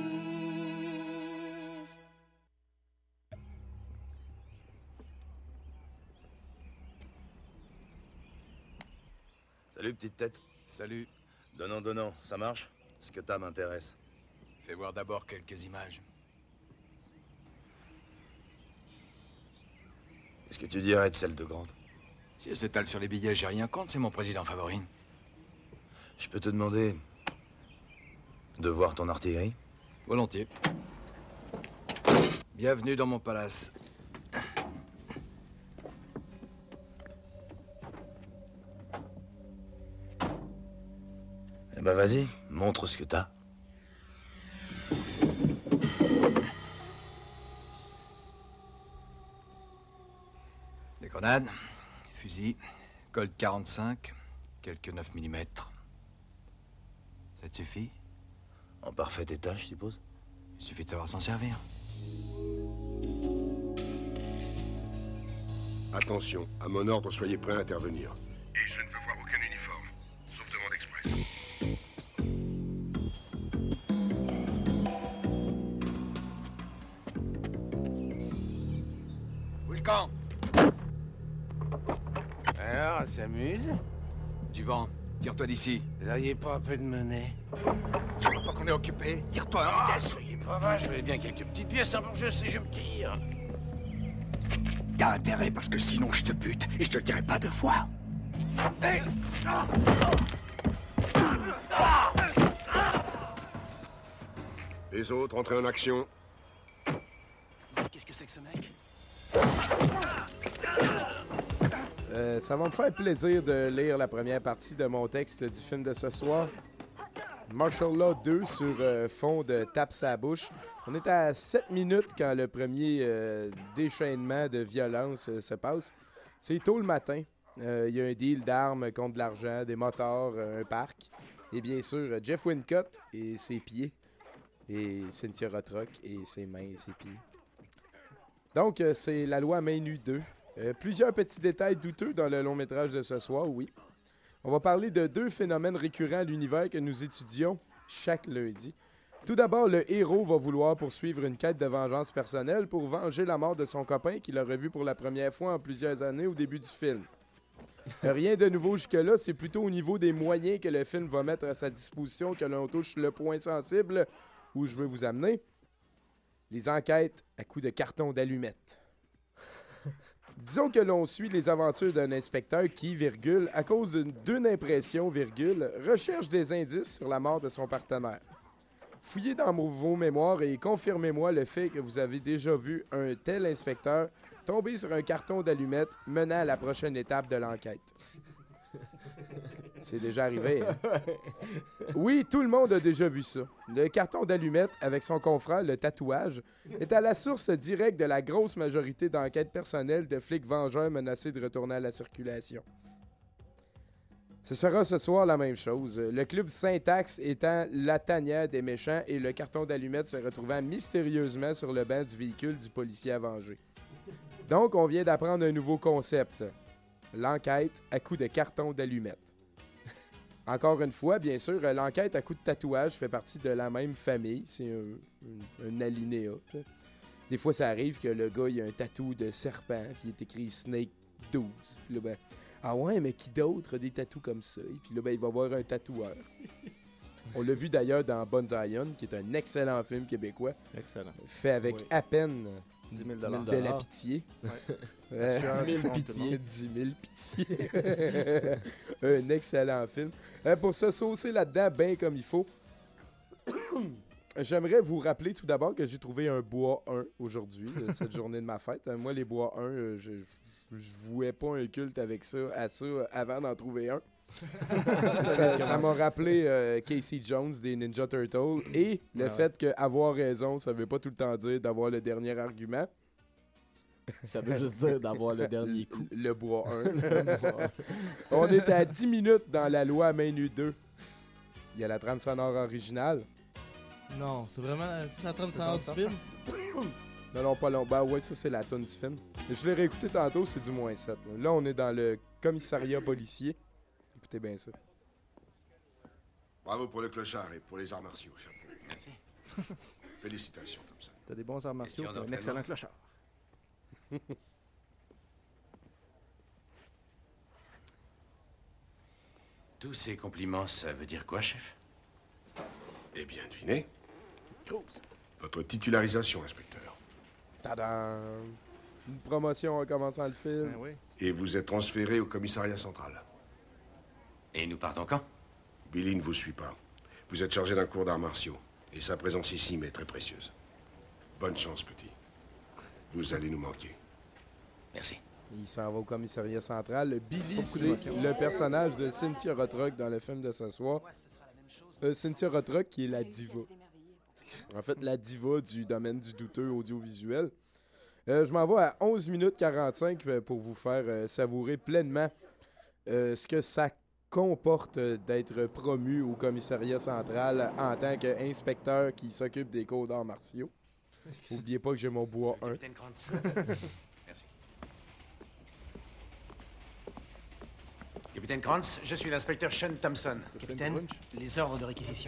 Salut, petite tête. Salut. Donnant, donnant, ça marche? Ce que t'as m'intéresse. Fais voir d'abord quelques images. Qu'est-ce que tu dirais de celle de Grande? Si elle s'étale sur les billets, j'ai rien contre, c'est mon président favori. Je peux te demander de voir ton artillerie? Volontiers. Bienvenue dans mon palace. Eh ben vas-y, montre ce que t'as. Des grenades, fusils, Colt quarante-cinq, quelques neuf millimètres. Ça te suffit? En parfait état, je suppose? Il suffit de savoir s'en servir. Attention, à mon ordre, soyez prêts à intervenir. Et je ne veux voir aucun uniforme, sauf demande express. Fous le camp! Alors, on s'amuse? Du vent, tire-toi d'ici. Vous auriez pas un peu de monnaie? Tu vois pas qu'on est occupé? Tire-toi en Ah, vitesse! soyez pas vache, je voulais bien quelques petites pièces, hein, je sais, je me tire. T'as intérêt parce que sinon je te bute et je te le dirai pas deux fois. Hey! Ah! Les autres, entrez en action. Qu'est-ce que c'est que ce mec? Euh, ça va me faire plaisir de lire la première partie de mon texte du film de ce soir. Martial Law deux sur euh, fond de tape sa bouche. On est à sept minutes quand le premier euh, déchaînement de violence euh, se passe. C'est tôt le matin. Euh, Il y a un deal d'armes contre de l'argent, des moteurs, euh, un parc. Et bien sûr, Jeff Wincott et ses pieds. et Cynthia Rothrock et ses mains et ses pieds. Donc, euh, c'est la loi main nue deux. Euh, plusieurs petits détails douteux dans le long métrage de ce soir, oui. On va parler de deux phénomènes récurrents à l'univers que nous étudions chaque lundi. Tout d'abord, le héros va vouloir poursuivre une quête de vengeance personnelle pour venger la mort de son copain qu'il a revu pour la première fois en plusieurs années au début du film. Rien de nouveau jusque-là, c'est plutôt au niveau des moyens que le film va mettre à sa disposition que l'on touche le point sensible où je veux vous amener. Les enquêtes à coups de carton d'allumettes. Disons que l'on suit les aventures d'un inspecteur qui, virgule, à cause d'une d'une impression, virgule, recherche des indices sur la mort de son partenaire. Fouillez dans vos mémoires et confirmez-moi le fait que vous avez déjà vu un tel inspecteur tomber sur un carton d'allumettes menant à la prochaine étape de l'enquête. C'est déjà arrivé. Hein? Oui, tout le monde a déjà vu ça. Le carton d'allumettes, avec son confrère, le tatouage, est à la source directe de la grosse majorité d'enquêtes personnelles de flics vengeurs menacés de retourner à la circulation. Ce sera ce soir la même chose. Le club Syntax étant la tanière des méchants et le carton d'allumettes se retrouvant mystérieusement sur le banc du véhicule du policier à venger. Donc, on vient d'apprendre un nouveau concept. L'enquête à coups de carton d'allumettes. Encore une fois, bien sûr, l'enquête à coups de tatouage fait partie de la même famille. C'est un, un, un alinéa. T'sais. Des fois, ça arrive que le gars, il a un tatou de serpent, puis il est écrit Snake douze. Puis là, ben, ah ouais, mais qui d'autre a des tatous comme ça? Et puis là, ben, il va voir un tatoueur. On l'a vu d'ailleurs dans Bonzion, qui est un excellent film québécois. Excellent. Fait avec oui. à peine dix mille de la pitié. Ouais. Euh, dix mille pitié. dix mille pitié. Un excellent film. Euh, pour se saucer là-dedans, bien comme il faut, j'aimerais vous rappeler tout d'abord que j'ai trouvé un bois un aujourd'hui, euh, cette journée de ma fête. Euh, moi, les bois un, euh, je je vouais pas un culte avec ça, à ça avant d'en trouver un. ça, ça m'a rappelé euh, Casey Jones des Ninja Turtles et le Ah ouais. fait qu'avoir raison, ça veut pas tout le temps dire d'avoir le dernier argument. Ça veut juste dire d'avoir le dernier coup. Le, le bois un. On est à dix minutes dans la loi main nue deux. Il y a la trame sonore originale. Non, c'est vraiment c'est la trame sonore du film. Non, non, pas long. Ben ouais, ça c'est la tune du film. Je l'ai réécouté tantôt, c'est du moins sept. Là, là on est dans le commissariat policier. Écoutez bien ça. Bravo pour le clochard et pour les arts martiaux, chapeau. Merci. Félicitations, Thompson. T'as des bons arts martiaux, Question t'as un d'entraînement. excellent clochard. Tous ces compliments, ça veut dire quoi, chef? Eh bien, devinez. Votre titularisation, inspecteur. Tadam! Une promotion en commençant le film. Ben oui. Et vous êtes transféré au commissariat central. Et nous partons quand? Billy ne vous suit pas. Vous êtes chargé d'un cours d'arts martiaux. Et sa présence ici m'est très précieuse. Bonne chance, petit. Vous allez nous manquer. Merci. Il s'en va au commissariat central. Billy, Beaucoup c'est d'émotions. le personnage de Cynthia Rothrock dans le film de ce soir. Euh, Cynthia Rothrock qui est la diva. En fait, la diva du domaine du douteux audiovisuel. Euh, je m'en vais à onze minutes quarante-cinq pour vous faire euh, savourer pleinement euh, ce que ça comporte euh, d'être promu au commissariat central en tant qu'inspecteur qui s'occupe des cours d'arts martiaux. N'oubliez pas que j'ai mon bois un. Capitaine Krantz. Merci. Capitaine Krantz, je suis l'inspecteur Sean Thompson. Capitaine, les ordres de réquisition.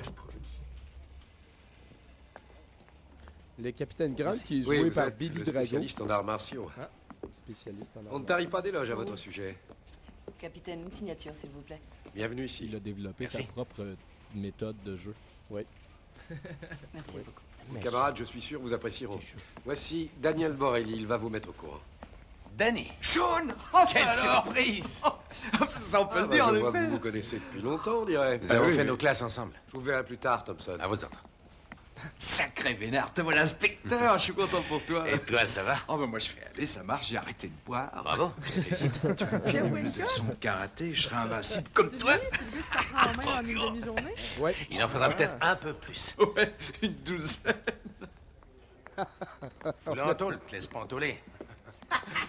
Le capitaine Grant qui est Oui, joué vous par êtes Billy le Drago. spécialiste en arts martiaux. Spécialiste en arts On ne tarit pas d'éloges à votre sujet. Capitaine, une signature, s'il vous plaît. Bienvenue ici. Il a développé Merci. sa propre méthode de jeu. Oui. Merci beaucoup. Mes camarades, je suis sûr, vous apprécieront. Voici Daniel Borelli, il va vous mettre au courant. Danny. Sean Oh, Quelle ça alors surprise! Ça, on peut Ah, le bah, dire, je en vois que effet. vous vous connaissez depuis longtemps, on dirait. Nous Ah avons oui, fait oui. nos classes ensemble. Je vous verrai plus tard, Thompson. À vos ordres. Sacré vénère, te voilà inspecteur, je suis content pour toi. Et toi, ça va? Oh, ben moi je fais aller, ça marche, j'ai arrêté de boire. Bravo. Je te félicite. Tu vas me filer une leçon de karaté, je serai invincible comme Tu toi. dis, tu dis que ça prend en main en une demi-journée? Ouais. Il en faudra peut-être un peu plus. Ouais, une douzaine. Fous-le en tôle, te laisse pas entôler.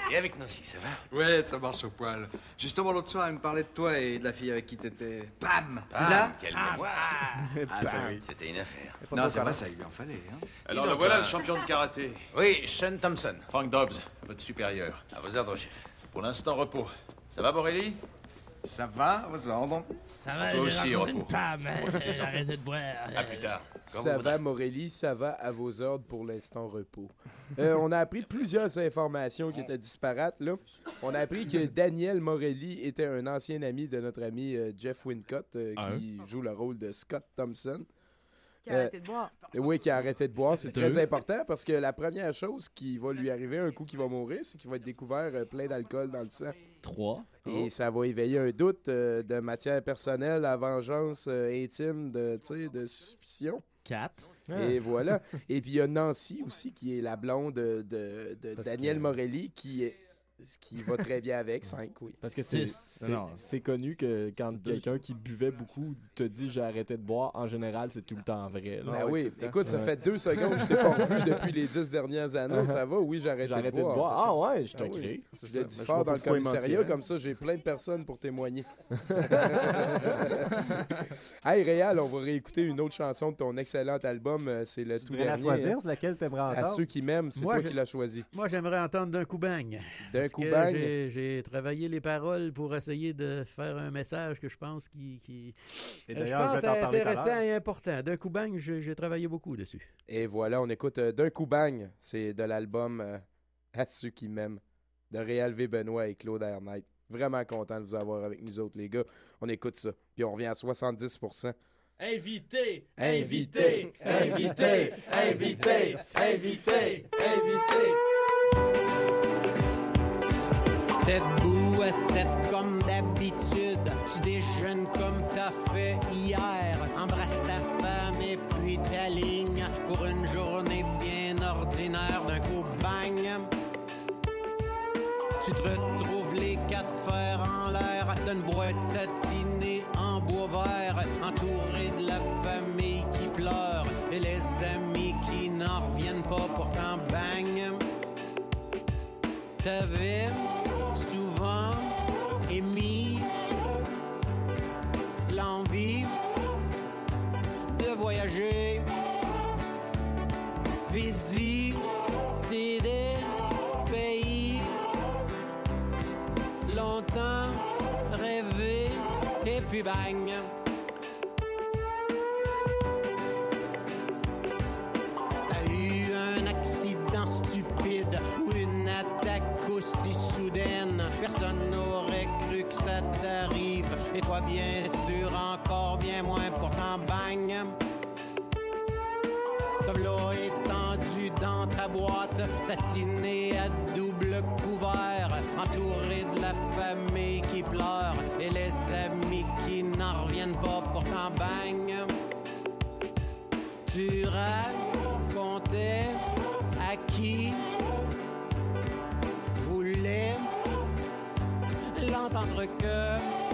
Et avec Nancy, ça va? Ouais, ça marche au poil. Justement, l'autre soir, elle me parlait de toi et de la fille avec qui t'étais. Bam! Ah, C'est ça? quelle Ah, mémoire! Ah, Bam. ça, oui. C'était une affaire. Non, c'est vrai, ça lui en fallait. Hein. Alors, Dis le donc, voilà, euh, le champion de karaté. Oui, Sean Thompson. Frank Dobbs, votre supérieur. À vos ordres, chef. Pour l'instant, repos. Ça va, Borelli? Ça va, aux ordres. Ça va, Toi j'ai aussi, rencontré repos. une femme. hein. J'ai arrêté de boire. À plus tard. Quand Ça vous va, Morelli, ça va à vos ordres pour l'instant repos. Euh, on a appris plusieurs informations qui étaient disparates. Là. On a appris que Daniel Morelli était un ancien ami de notre ami euh, Jeff Wincott, euh, qui joue le rôle de Scott Thompson. Qui a arrêté de boire. Oui, qui a arrêté de boire. C'est Deux. très important parce que la première chose qui va lui arriver un coup qu'il va mourir, c'est qu'il va être découvert euh, plein d'alcool dans le sang. Trois. Et ça va éveiller un doute euh, de matière personnelle à vengeance euh, intime, de, tu sais, de suspicion. Quatre. Et voilà. Et puis il y a Nancy aussi, qui est la blonde de, de, de Parce Daniel que- Morelli, qui est ce qui va très bien avec. Cinq, oui. Parce que c'est, Six. c'est, Non. c'est connu que quand quelqu'un qui buvait beaucoup te dit j'ai arrêté de boire, en général, c'est tout le temps vrai. là. Ben Ah oui, tout le temps. écoute, ça Ouais. fait deux secondes que je t'ai pas revu depuis les dix dernières années. Ça va? Oui, j'ai arrêté, J'ai arrêté de boire. de boire. c'est ça. Ah ouais, je t'ai Ah oui. créé. Je C'est le ça. dis Ben, je fort vois dans le pourquoi il commissariat, mentirait. comme ça, j'ai plein de personnes pour témoigner. Hey, Réal, on va réécouter une autre chanson de ton excellent album. euh, C'est le Tu tout devrais la dernier. choisir, hein. c'est laquelle t'aimerais À entendre? ceux qui m'aiment, c'est Moi, toi je- qui l'as choisi. Moi, j'aimerais entendre d'un coup bang. D'un Parce coup que bang. j'ai- J'ai travaillé les paroles pour essayer de faire un message que je pense qui, qui Et euh, je d'ailleurs, je pense vais t'en parler tout à intéressant l'heure. et important. D'un coup bang, j'ai j'ai travaillé beaucoup dessus. Et voilà, on écoute euh, D'un coup bang. C'est de l'album euh, À ceux qui m'aiment de Réal V. Benoît et Claude Ernight. Vraiment content de vous avoir avec nous autres, les gars. On écoute ça. Puis on revient à soixante-dix pour cent. Invité, Invité, invité, invité, invité, invité. Tête bout à sept comme d'habitude. Tu déjeunes comme t'as fait hier. Embrasse ta femme et puis ta ligne. Pour une journée bien ordinaire, d'un coup bang. Tu te retrouves les quatre fers en l'air d'une boîte satinée en bois vert, entouré de la famille qui pleure et les amis qui n'en reviennent pas, pourtant bang. T'avais souvent émis l'envie de voyager, visiter des pays, longtemps rêvé et puis bang. T'as eu un accident stupide ou une attaque aussi soudaine. Personne n'aurait cru que ça t'arrive. Et toi bien sûr encore bien moins, pourtant bang. T'as v'là étendu dans ta boîte, satinée à double couvert, entouré de la famille qui pleure et les amis qui n'en reviennent pas, pourtant bang. Tu racontais à qui voulait l'entendre que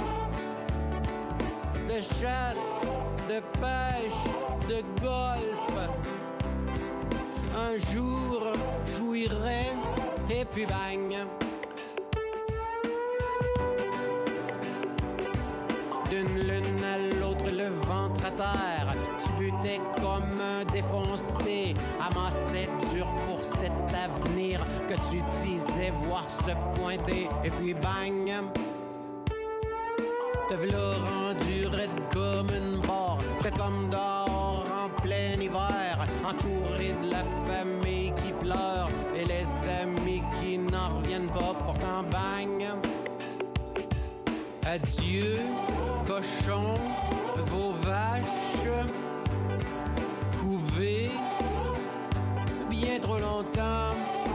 de chasse, de pêche, de golf, un jour jouirait et puis bang. D'une lune à l'autre, le ventre à terre, tu butais comme un défoncé, amassais dur pour cet avenir que tu disais voir se pointer et puis bang. Te v'là rendu raide comme une barre, fait comme dehors en plein hiver, entouré de la famille qui pleure et les amis qui n'en reviennent pas, pourtant bang. Adieu, cochon, vos vaches, couvées bien trop longtemps.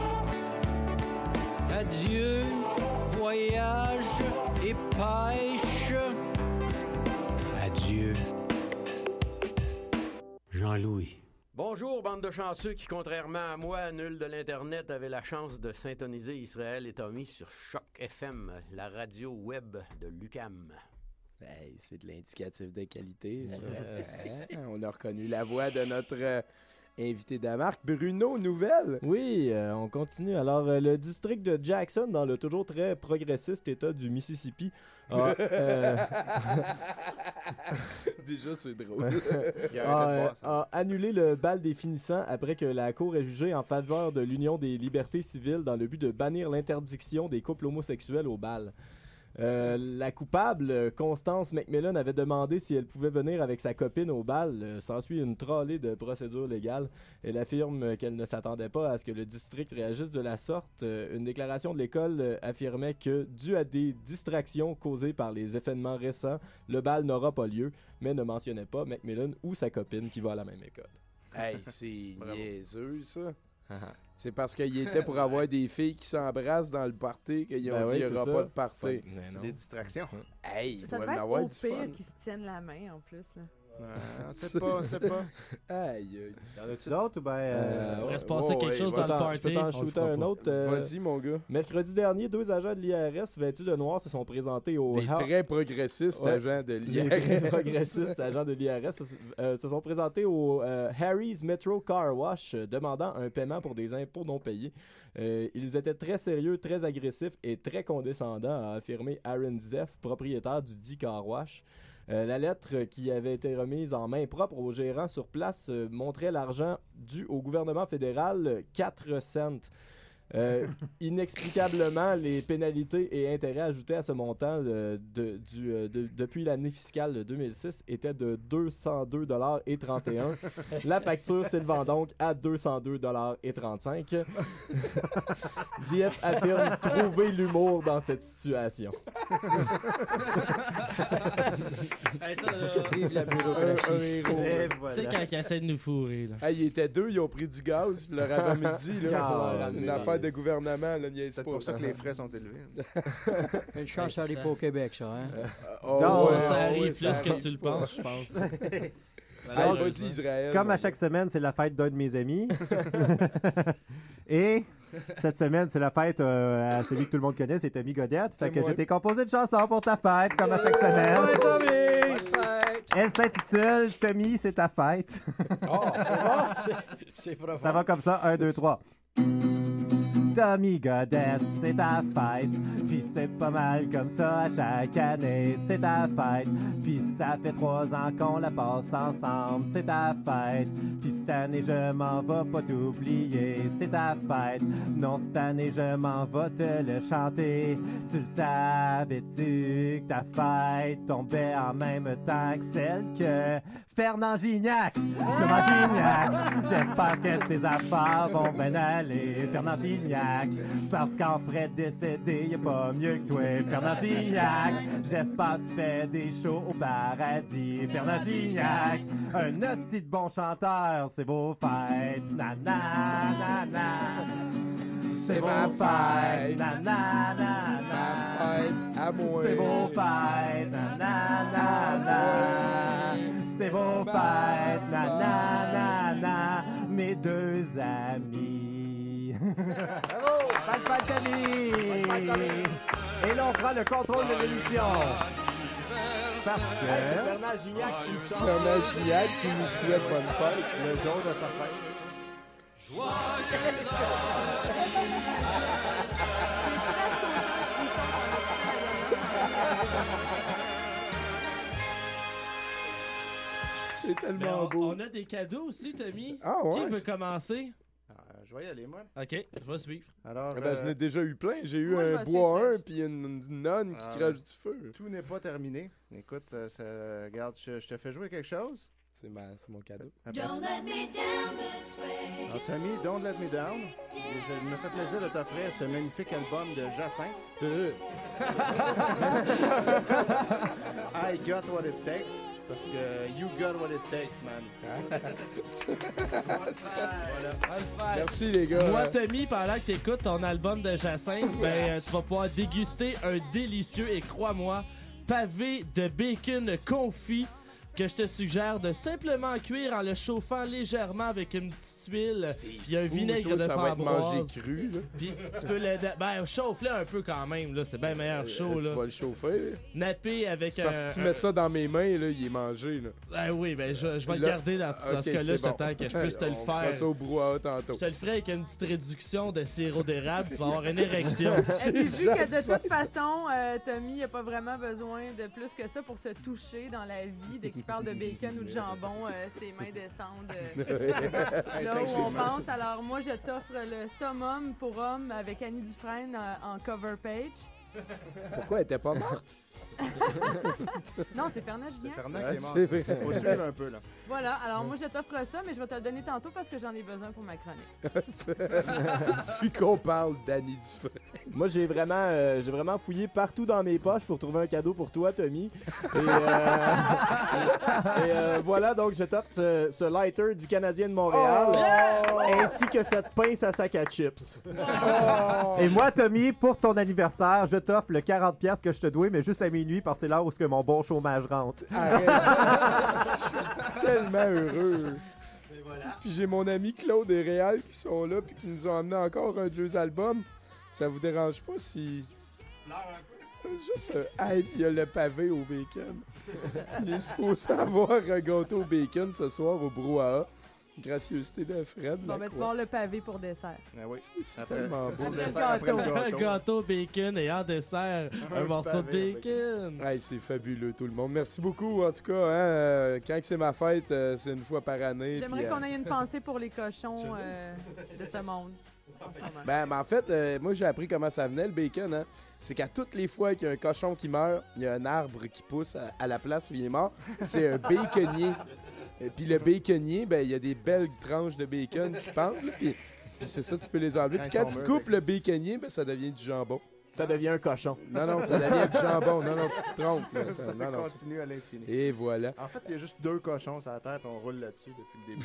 Adieu, voyage et pêche. Adieu. Jean-Louis. Bonjour, bande de chanceux qui, contrairement à moi, nul de l'Internet, avait la chance de syntoniser Israël et Tommy sur Choc F M, la radio web de l'U Q A M. Hey, c'est de l'indicatif de qualité, ça. Ouais. Hein? On a reconnu la voix de notre euh, invité de la marque. Bruno, nouvelle? Oui, euh, on continue. Alors, euh, le district de Jackson, dans le toujours très progressiste état du Mississippi, a, euh, Déjà, c'est drôle. a, euh, a annulé le bal des finissants après que la Cour ait jugé en faveur de l'Union des libertés civiles dans le but de bannir l'interdiction des couples homosexuels au bal. Euh, la coupable, Constance McMillan, avait demandé si elle pouvait venir avec sa copine au bal. Euh, s'ensuit une trollée de procédures légales. Elle affirme qu'elle ne s'attendait pas à ce que le district réagisse de la sorte. Euh, une déclaration de l'école euh, affirmait que, dû à des distractions causées par les événements récents, le bal n'aura pas lieu, mais ne mentionnait pas McMillan ou sa copine qui va à la même école. Hey, c'est niaiseux, ça. C'est parce qu'il était pour avoir des filles qui s'embrassent dans le party qu'ils ont Ben dit oui, qu'il n'y aura c'est pas ça. de party. Ben C'est non. des distractions. Hey, il Ça doit devait en être avoir au du pire fun. qu'ils se tiennent la main en plus. Là. Ouais, on sait pas, on sait pas. Aïe, aïe. Y'en a-tu d'autres ou ben. Euh, Euh, Il pourrait se ouais, passer quelque ouais, chose je dans peux le t'en- Je peux party. t'en On le shooter fera un pas. autre. euh, Vas-y, mon gars. Mercredi dernier, deux agents de l'I R S vêtus de noir se sont présentés au... Des Ha- très progressistes Ouais. agents de Les l'I très R S. progressistes agents de l'I R S se, euh, se sont présentés au euh, Harry's Metro Car Wash euh, demandant un paiement pour des impôts non payés. Euh, ils étaient très sérieux, très agressifs et très condescendants, a affirmé Aaron Zeff, propriétaire du dit Car Wash. Euh, la lettre qui avait été remise en main propre au gérant sur place euh, montrait l'argent dû au gouvernement fédéral, euh, quatre cents. Euh, inexplicablement, les pénalités et intérêts ajoutés à ce montant de, de- du, euh, de- depuis l'année fiscale de deux mille six étaient de deux cent deux dollars et trente et un. La facture s'élevant donc à deux cent deux dollars et trente-cinq. Zief affirme trouver l'humour dans cette situation. Hey, ça, là, Vive la Un, bureaucratie. un héros. Et là. Tu sais, voilà. quand ils essaient de nous fourrer. Là. Hey, ils étaient deux, ils ont pris du gaz, puis leur avant-midi, là, Ah, c'est une mais- affaire de gouvernement, là, niaise C'est pas. pour ça que les frais sont élevés. Une chance à aller pas au Québec, ça, hein? Oh, Donc, ouais, ça oh, arrive ouais, plus ça que arrive tu le pas. penses, je pense. Hey, vas-y, Israël. Comme mon à chaque gars. semaine, c'est la fête d'un de mes amis. Et cette semaine, c'est la fête euh, à celui que tout le monde connaît, c'est Tommy Godette. Fait C'est que moi. je t'ai composé une chanson pour ta fête, comme à chaque semaine. Ouais, Tommy! Elle s'intitule Tommy, c'est ta fête. Oh, c'est bon. C'est- C'est profond. Ça va comme ça, un, deux, trois. Tommy Godette, c'est ta fête. Puis c'est pas mal comme ça à chaque année. C'est ta fête. Puis ça fait trois ans qu'on la passe ensemble. C'est ta fête. Puis cette année, je m'en vais pas t'oublier. C'est ta fête. Non, cette année, je m'en vais te le chanter. Tu le savais-tu que ta fête tombait en même temps que celle que Fernand Gignac? Fernand Gignac, j'espère que tes affaires vont bien aller. Fernand Gignac, parce qu'en frais de décédé, y'a pas mieux que toi. Fernand Gignac, j'espère que tu fais des shows au paradis. Fernand Gignac, un hostie de bon chanteur, c'est vos fêtes. Na na na na. C'est ma vos fête. fêtes. Na na na na. Fête à moi. C'est vos fêtes, na na na na. C'est vos fêtes, na na na na. Mes deux amis. Bravo! Bonne fête, Camille! Et là, on prend le contrôle de l'émission. Parce que... C'est Bernard Gignac qui chante. Fernand Gignac qui nous souhaite bonne fête. Le jour de sa fête. C'est Mais tellement on, beau. on a des cadeaux aussi, Tommy. Ah ouais? Qui veut commencer? Euh, je vais y aller, moi. Ok, je vais suivre. Alors, Ah ben, j'en ai euh, déjà eu plein. J'ai eu Moi, je un vais bois suivre, un je- puis une, une nonne qui Ah, crache ouais. du feu. tout n'est pas terminé. Écoute, euh, ça, regarde, je, je te fais jouer quelque chose. C'est ma- c'est mon cadeau. Après ça- Alors, Tommy, Don't Let Me Down. Et je me fait plaisir de t'offrir ce magnifique album de Jacinthe. I Got What It Takes. Parce que You Got What It Takes, man. Voilà. Merci les gars. Moi, Tommy, pendant que tu écoutes ton album de Jacinthe, ben, euh, tu vas pouvoir déguster un délicieux, et crois-moi, pavé de bacon confit que je te suggère de simplement cuire en le chauffant légèrement avec une petite huile puis un fou, vinaigre toi, de ça va être mangé framboise. cru, là. Puis tu peux le... Ben, chauffe-le un peu quand même, là. C'est bien meilleur chaud, Euh, tu là. vas le chauffer. Napper avec C'est parce que un... si tu mets ça dans mes mains, là, il est mangé, là. Ben oui, ben je, je vais Puis le là- garder dans, dans Ok, ce cas-là, c'est je bon. t'attends que je puisse te le On faire. fera ça au brouhaha tantôt. Je te le ferai avec une petite réduction de sirop d'érable, tu vas avoir une érection. Et puis, vu que de toute façon, euh, Tommy n'a pas vraiment besoin de plus que ça pour se toucher dans la vie. Dès qu'il parle de bacon ou de jambon, euh, ses mains descendent euh, là où on pense. Alors, moi, je t'offre le summum pour homme avec Annie Dufresne euh, en cover page. Pourquoi elle était pas morte? Non, c'est Fernand Gignac. Fernand Ah, qui est mort. c'est vrai. Faut suivre un peu, là. Voilà, alors moi, je t'offre ça, mais je vais te le donner tantôt parce que j'en ai besoin pour ma chronique. Puis qu'on parle d'Annie Dufresne. Moi, j'ai vraiment, euh, j'ai vraiment fouillé partout dans mes poches pour trouver un cadeau pour toi, Tommy. Et, euh, et, euh, voilà, donc je t'offre ce, ce lighter du Canadien de Montréal, Oh! ainsi que cette pince à sac à chips. Et moi, Tommy, pour ton anniversaire, je t'offre le quarante pièces que je te dois, mais juste à minuit, parce que c'est l'heure où ce que mon bon chômage rentre. Arrête. Je suis tellement heureux. Puis j'ai mon ami Claude et Réal qui sont là puis qui nous ont amené encore un de leurs albums. Ça vous dérange pas si... Juste un... Hey, puis il y a le pavé au bacon. Il est supposé avoir un gâteau au bacon ce soir au brouhaha. Gracieuseté de Fred. Bon, ben, tu vas Lacroix. avoir le pavé pour dessert. Ah oui. C'est tellement beau. Après le gâteau. Un gâteau bacon et en dessert, un, Un morceau de pavé bacon. Hey, c'est fabuleux tout le monde. Merci beaucoup en tout cas. Hein, euh, quand c'est ma fête, euh, c'est une fois par année. J'aimerais puis, euh, qu'on ait une pensée pour les cochons euh, de ce monde. En ce moment. Ben, mais en fait, euh, moi j'ai appris comment ça venait le bacon. Hein. C'est qu'à toutes les fois qu'il y a un cochon qui meurt, il y a un arbre qui pousse à, à la place où il est mort. C'est un baconnier. Et puis le baconnier, ben il y a des belles tranches de bacon qui pendent. là, Puis, puis c'est ça, tu peux les enlever. Quand Puis ils quand sont tu mûrs, coupes le baconnier, ben ça devient du jambon. Ça devient un cochon. Non, non, ça devient du jambon. Non, non, tu te trompes. là. Ça Non, non, continue à l'infini. c'est- Et voilà. En fait, il y a juste deux cochons sur la terre et on roule là-dessus depuis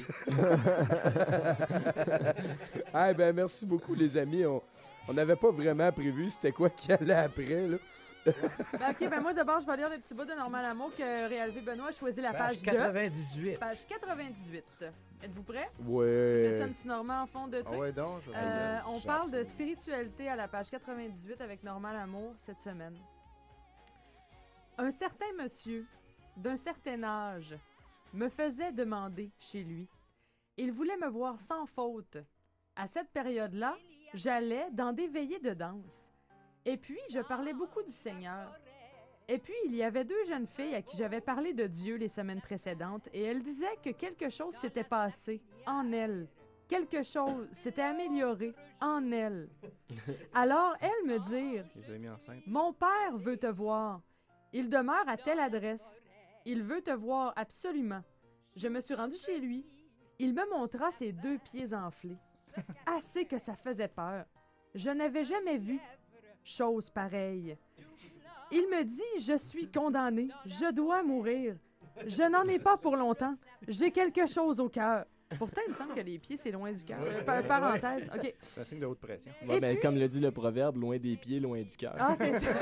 le début. Ah ben merci beaucoup les amis. On on n'avait pas vraiment prévu c'était quoi qui allait après là. Ben, ok, ben moi d'abord, je vais lire les petits bouts de Normal Amour que Réalisé Benoît a choisi la page, Page quatre-vingt-dix-huit. deux. Page quatre-vingt-dix-huit. Êtes-vous prêts? Tu mets Ouais. un petit Normand en fond de truc? Ah ouais, donc. je vais Euh, regarder. on J'ai parle de assez. spiritualité à la page quatre-vingt-dix-huit avec Normal Amour cette semaine. Un certain monsieur, d'un certain âge, me faisait demander chez lui. Il voulait me voir sans faute. À cette période-là, j'allais dans des veillées de danse. Et puis, je parlais beaucoup du Seigneur. Et puis, il y avait deux jeunes filles à qui j'avais parlé de Dieu les semaines précédentes, et elles disaient que quelque chose s'était passé en elles. Quelque chose s'était amélioré en elles. Alors, elles me dirent, Je les ai mis enceintes. mon père veut te voir. Il demeure à telle adresse. Il veut te voir absolument. Je me suis rendue chez lui. Il me montra ses deux pieds enflés. Assez que ça faisait peur. Je n'avais jamais vu chose pareille. Il me dit, je suis condamné. Je dois mourir. Je n'en ai pas pour longtemps. J'ai quelque chose au cœur. Pourtant, il me semble que les pieds, c'est loin du cœur. Euh, par- parenthèse. OK. C'est un signe de haute pression. Ouais, Et ben, puis- comme le dit le proverbe, loin des pieds, loin du cœur. Ah, c'est ça.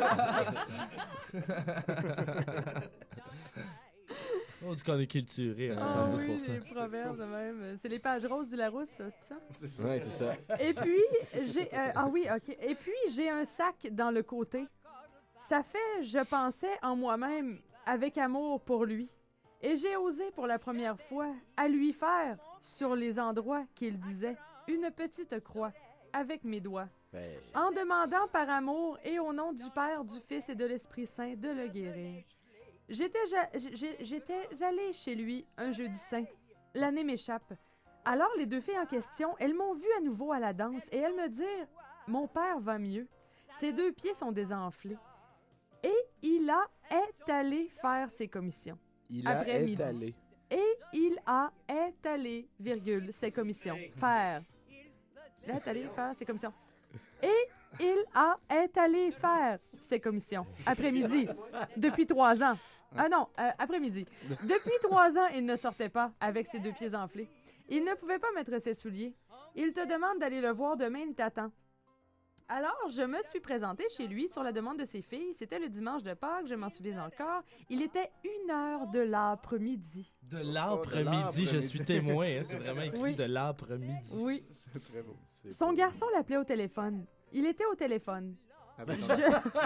On dit qu'on est culturé à Ah soixante-dix oui, pour cent. les proverbes de même. C'est les pages roses du Larousse, ça, c'est ça? C'est ça. Ouais, c'est ça. Et puis, j'ai... euh, ah oui, OK. Et puis, j'ai un sac dans le côté. Ça fait, je pensais en moi-même, avec amour pour lui. Et j'ai osé pour la première fois à lui faire, sur les endroits qu'il disait, une petite croix, avec mes doigts. Ben, En demandant par amour et au nom du Père, du Fils et de l'Esprit Saint de le guérir. J'étais, ja- j'ai- j'étais allée chez lui un jeudi saint. L'année m'échappe. Alors les deux filles en question, elles m'ont vue à nouveau à la danse et elles me dirent « Mon père va mieux. Ses deux pieds sont désenflés. » Et il a étalé faire ses commissions. Il a Après midi. étalé. Et il a étalé, virgule, ses commissions. Faire. Il a étalé faire ses commissions. Et il a étalé faire ses commissions. Après-midi. Depuis trois ans. Ah non, euh, après-midi. Depuis trois ans, il ne sortait pas avec ses deux pieds enflés. Il ne pouvait pas mettre ses souliers. Il te demande d'aller le voir demain, il t'attend. Alors, je me suis présentée chez lui sur la demande de ses filles. C'était le dimanche de Pâques, je m'en souviens encore. Il était une heure de l'après-midi. De l'âpre Oh, de l'âpre midi, je midi. suis témoin. Hein, c'est vraiment écrit Oui. de l'âpre midi. Oui. C'est très beau. Son garçon l'appelait au téléphone. Il était au téléphone. Ah ben, Je- Je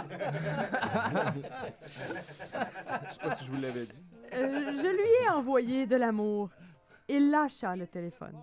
sais pas si je vous l'avais dit. Euh, je lui ai envoyé de l'amour. Il lâcha le téléphone.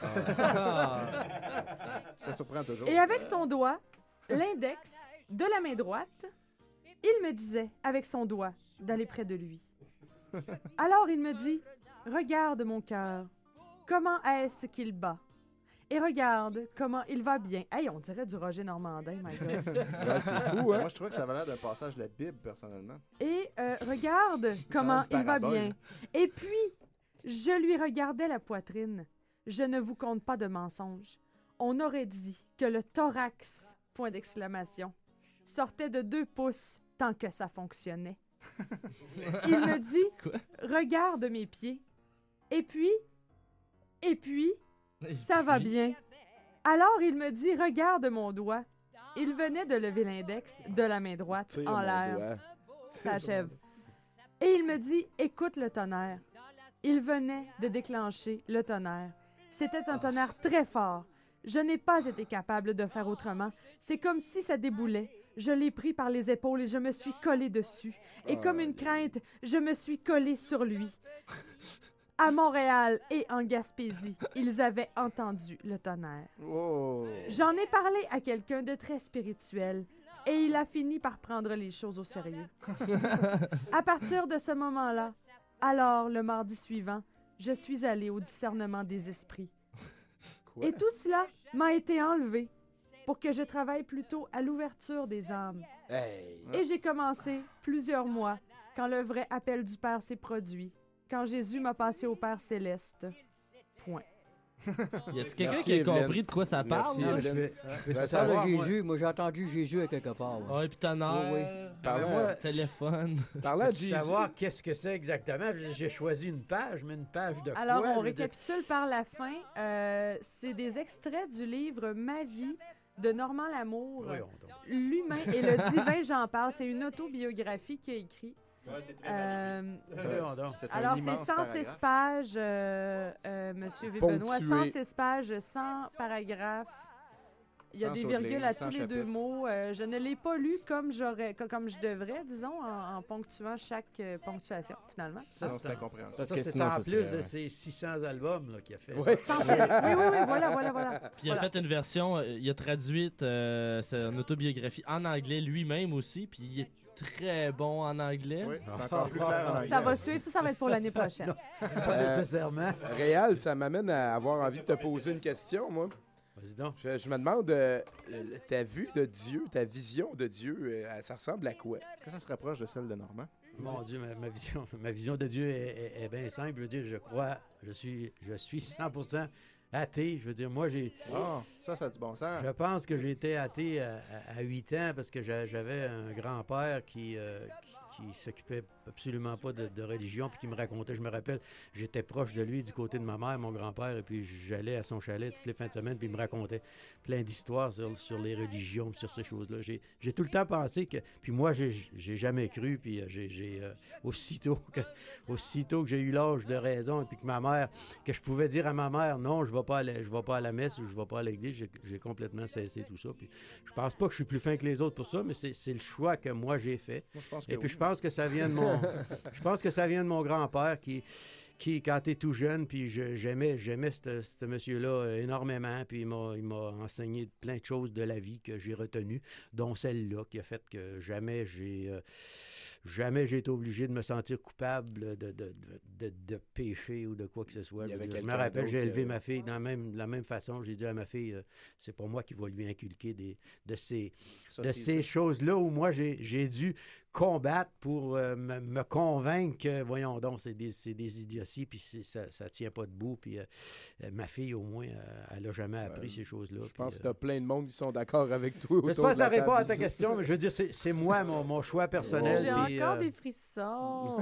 Ça surprend toujours. Et avec son doigt, l'index de la main droite, il me disait, avec son doigt, d'aller près de lui. Alors il me dit, regarde mon cœur, comment est-ce qu'il bat? Et regarde comment il va bien. Hey, on dirait du Roger Normandin, my God. Ouais, c'est fou, hein? Moi, je trouvais que ça avait l'air d'un passage de la Bible, personnellement. Et euh, regarde comment une il va parabole. bien. Et puis, je lui regardais la poitrine. Je ne vous compte pas de mensonges. On aurait dit que le thorax, point d'exclamation, sortait de deux pouces tant que ça fonctionnait. Il me dit, regarde mes pieds. Et puis, et puis, ça va bien. Alors il me dit, regarde mon doigt. Il venait de lever l'index de la main droite Tire en mon l'air. doigt. Ça achève. Et il me dit, écoute le tonnerre. Il venait de déclencher le tonnerre. C'était un tonnerre très fort. Je n'ai pas été capable de faire autrement. C'est comme si ça déboulait. Je l'ai pris par les épaules et je me suis collé dessus. Et comme une crainte, je me suis collé sur lui. À Montréal et en Gaspésie, ils avaient entendu le tonnerre. Oh. J'en ai parlé à quelqu'un de très spirituel et il a fini par prendre les choses au sérieux. À partir de ce moment-là, alors le mardi suivant, je suis allée au discernement des esprits. Et tout cela m'a été enlevé pour que je travaille plutôt à l'ouverture des âmes. Hey. Et j'ai commencé plusieurs mois quand le vrai appel du Père s'est produit, quand Jésus m'a passé au Père céleste. Point. Y a-t-il quelqu'un Merci, qui a Evelyne. compris de quoi ça parle? Merci, là? Je Evelyne. vais, je vais Ben, te ça parler va, de moi. Jésus. Moi, j'ai entendu Jésus à quelque part. moi. Ouais, puis tonnerre, Oui, Parlant- moi, téléphone. Parlant de Peux-tu Jésus. savoir qu'est-ce que c'est exactement? J'ai j'ai choisi une page, mais une page de Alors, quoi? on Je veux dire- récapitule par la fin. Euh, c'est des extraits du livre Ma vie de Normand Lamour. Voyons donc. L'humain et le divin, j'en parle. C'est une autobiographie qu'il a écrit. Euh, Voyons donc. C'est un alors, c'est immense cent six paragraphe. pages, euh, euh, Monsieur Benoît, Ponctué. cent six pages, cent paragraphes. Il y a Sans des saut de virgules ligne, à sans tous les deux chapitre. mots. Euh, je ne l'ai pas lu comme j'aurais, co- comme je devrais, disons, en, en ponctuant chaque euh, ponctuation, finalement. Sinon, c'est incompréhensible. Ça, Parce que c'est sinon, en ça plus serait- de ces six cents albums là, qu'il a fait. Ouais. cent six. Oui, oui, oui, voilà, voilà, voilà. Puis il a Voilà. fait une version, euh, il a traduite euh, son autobiographie en anglais lui-même aussi, puis il est très bon en anglais. Oui, c'est encore plus clair en anglais. Ça va suivre, ça, ça va être pour l'année prochaine. Pas Euh, nécessairement. Réal, ça m'amène à avoir envie de te poser une question, moi. Vas-y donc. Je, je me demande, euh, ta vue de Dieu, ta vision de Dieu, euh, ça ressemble à quoi? Est-ce que ça se rapproche de celle de Normand? Mon Dieu, ma, ma vision, ma vision de Dieu est, est- est bien simple. Je veux dire, je crois, je suis, je suis cent pour cent athée. Je veux dire, moi, j'ai. Ah, ça, ça a du bon sens. Je pense que j'ai été athée à, à- à huit ans parce que j'a- j'avais un grand-père qui, euh, qui, qui s'occupait absolument pas de, de religion puis qui me racontait, je me rappelle, j'étais proche de lui du côté de ma mère, mon grand-père, et puis j'allais à son chalet toutes les fins de semaine puis il me racontait plein d'histoires sur, sur les religions puis sur ces choses-là. J'ai, j'ai tout le temps pensé que... Puis moi, j'ai, j'ai jamais cru, puis euh, j'ai, j'ai euh, aussitôt, que, aussitôt que j'ai eu l'âge de raison et puis que ma mère, que je pouvais dire à ma mère, non, je vais pas à la, je vais pas à la messe ou je vais pas à l'église, j'ai, j'ai complètement cessé tout ça. Puis je pense pas que je suis plus fin que les autres pour ça, mais c'est, c'est le choix que moi j'ai fait. Moi, je pense que Et puis oui. je pense que ça vient de mon, je pense que ça vient de mon grand-père qui, qui quand t'es tout jeune, puis je- j'aimais, j'aimais ce ce monsieur-là euh, énormément, puis il m'a, il m'a enseigné plein de choses de la vie que j'ai retenues, dont celle-là qui a fait que jamais j'ai, euh, jamais j'ai été obligé de me sentir coupable de, de, de, de, de péché ou de quoi que ce soit. Il y Je, veux avait dire, je me quelqu'un rappelle, j'ai d'autre élevé qui- ma fille dans la même, de la même façon. J'ai dit à ma fille, euh, c'est pas moi qui va lui inculquer des, de ces, Ça, de c'est- ces choses-là où moi j'ai, j'ai dû combattre pour euh, me, me convaincre que, voyons donc, c'est des, c'est des idioties, puis c'est- ça, ça tient pas debout. Puis euh, euh, ma fille, au moins, euh, elle a jamais appris ces choses-là. Je puis, pense que euh, t'as plein de monde qui sont d'accord avec toi. je sais autour pas de si ça la répond à table ta ici. question, mais je veux dire, c'est, c'est moi, mon, mon choix personnel. J'ai puis, encore euh, des frissons.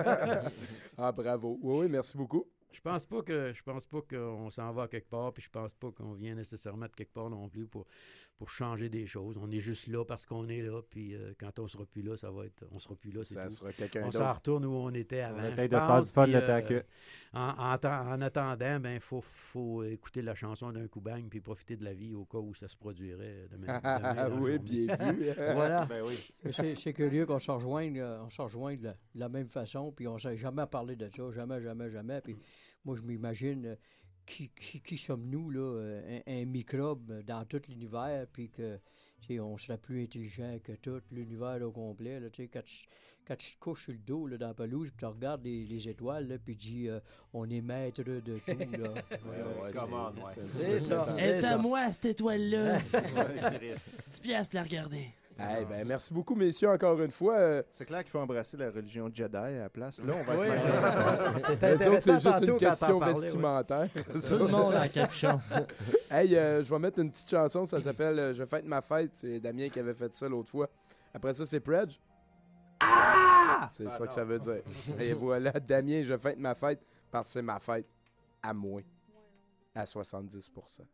Ah, bravo. Oui, oui, merci beaucoup. Je pense pas que je pense pas qu'on s'en va à quelque part, puis je pense pas qu'on vient nécessairement de quelque part non plus pour, pour changer des choses. On est juste là parce qu'on est là, puis euh, quand on sera plus là, ça va être, on sera plus là, c'est Ça tout. sera quelqu'un On d'autre. s'en retourne où on était avant. On essaye je de se faire pense, du fun puis, le temps euh, que- En, en, temps- en attendant, ben faut, faut écouter la chanson d'un coup bang puis profiter de la vie au cas où ça se produirait demain. demain dans la Oui, journée. bien vu. Voilà. Ben oui. Mais C'est c'est curieux qu'on se rejoigne, euh, on se rejoigne de la, de la même façon, puis on ne s'est jamais parlé de ça, jamais, jamais, jamais. Puis moi, je m'imagine, euh, qui, qui, qui sommes-nous, là, euh, un, un microbe dans tout l'univers, puis que, tu sais, on serait plus intelligent que tout l'univers au complet, là, tu sais, quand tu, quand tu te couches sur le dos, là, dans la pelouse, puis tu regardes les, les étoiles, là, puis tu dis, euh, on est maître de tout, là. ouais, Come on, c'est- ouais. c'est un petit C'est peu ça. ça. Elle est à moi, cette étoile-là. Ouais, Chris. dix piastres pour la regarder. Eh ben, merci beaucoup, messieurs, encore une fois. Euh, C'est clair qu'il faut embrasser la religion Jedi à la place. Là, on va Oui, être c'est majoritaire. C'était les autres, c'est intéressant juste une tantôt quand question t'en parlais, oui. vestimentaire. Tout le monde a un capuchon. Hey, euh, je vais mettre une petite chanson, ça s'appelle euh, Je fête ma fête. C'est Damien qui avait fait ça l'autre fois. Après ça, c'est Predge. Ah! C'est ça que ça veut dire. Et voilà, Damien, je fête ma fête parce que c'est ma fête à moins. À soixante-dix pour cent.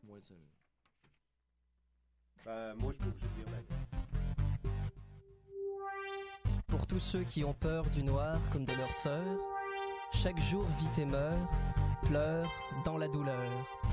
Ben, moi, je peux obligé de dire la Pour tous ceux qui ont peur du noir comme de leur sœur, chaque jour vit et meurt, pleure dans la douleur.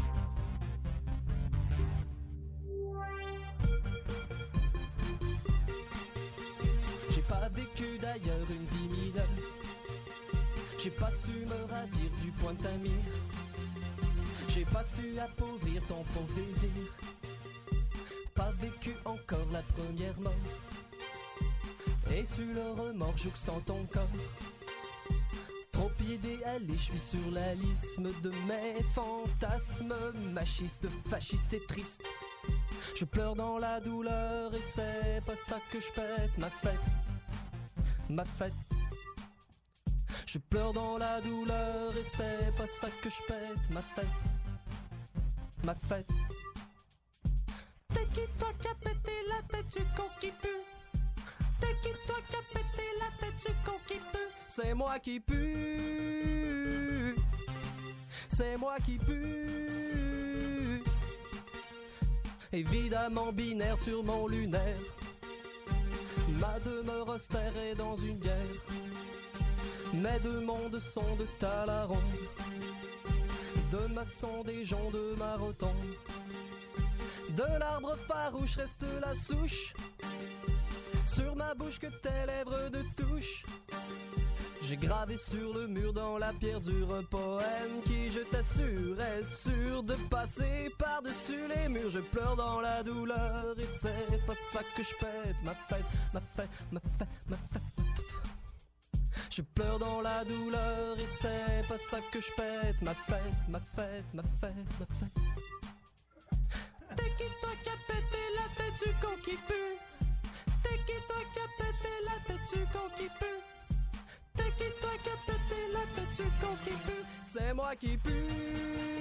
J'ai pas vécu d'ailleurs une vie mineure, j'ai pas su me ravir du point de ta mire, j'ai pas su appauvrir ton pauvre désir, pas vécu encore la première mort. Et sur le remords jouxtant ton corps, trop idéalé, je suis sur la liste de mes fantasmes machistes, fascistes et tristes. Je pleure dans la douleur et c'est pas ça que je pète ma fête, ma fête. Je pleure dans la douleur et c'est pas ça que je pète ma fête, ma fête. T'es qui toi qui a pété la tête du con qui pue? T'es qui toi qui a pété la tête du con qui pue? C'est moi qui pue. C'est moi qui pue. Évidemment binaire sur mon lunaire. Ma demeure austère est dans une guerre. Mes deux mondes sont de Talaron. De maçon des gens de ma rotonde. De l'arbre farouche reste la souche. Sur ma bouche que tes lèvres de touche. J'ai gravé sur le mur dans la pierre dure un poème qui, je t'assure, est sûr de passer par-dessus les murs. Je pleure dans la douleur et c'est pas ça que je pète ma fête, ma fête, ma fête, ma fête. Je pleure dans la douleur et c'est pas ça que je pète ma fête, ma fête, ma fête, ma fête. T'es qui toi qui a pété la tête du con qui pue? T'es qui toi qui a pété la tête du con qui pue? T'es qui toi qui a pété la tête du con qui pue? C'est moi qui pue.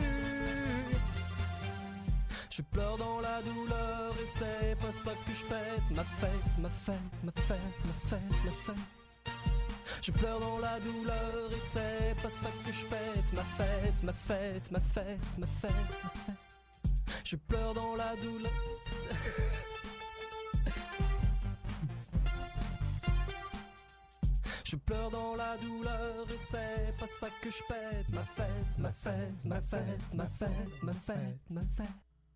Je pleure dans la douleur et c'est pas ça que je pète ma fête, ma fête, ma fête, ma fête, ma fête. Je pleure dans la douleur et c'est pas ça que je pète ma fête, ma fête, ma fête, ma fête, ma fête. Je pleure dans la douleur. Je pleure dans la douleur et c'est pas ça que je pète ma fête, ma fête, ma fête, ma fête, ma fête, ma fête.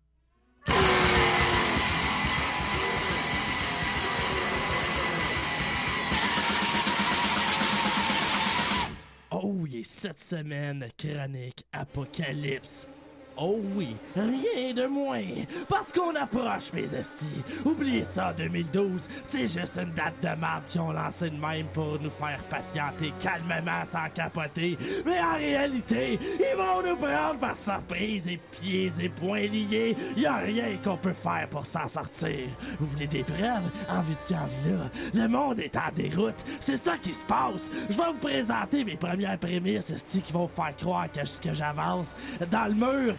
Oh oui, cette semaine, chronique Apocalypse. Oh oui, rien de moins, parce qu'on approche, mes estis. Oubliez ça, deux mille douze, c'est juste une date de merde qu'ils ont lancé de même pour nous faire patienter calmement sans capoter. Mais en réalité, ils vont nous prendre par surprise et pieds et poings liés. Y a rien qu'on peut faire pour s'en sortir. Vous voulez des preuves? En veux-tu, en là? Le monde est en déroute, c'est ça qui se passe. Je vais vous présenter mes premières prémices, estis, qui vont faire croire que, que j'avance. Dans le mur,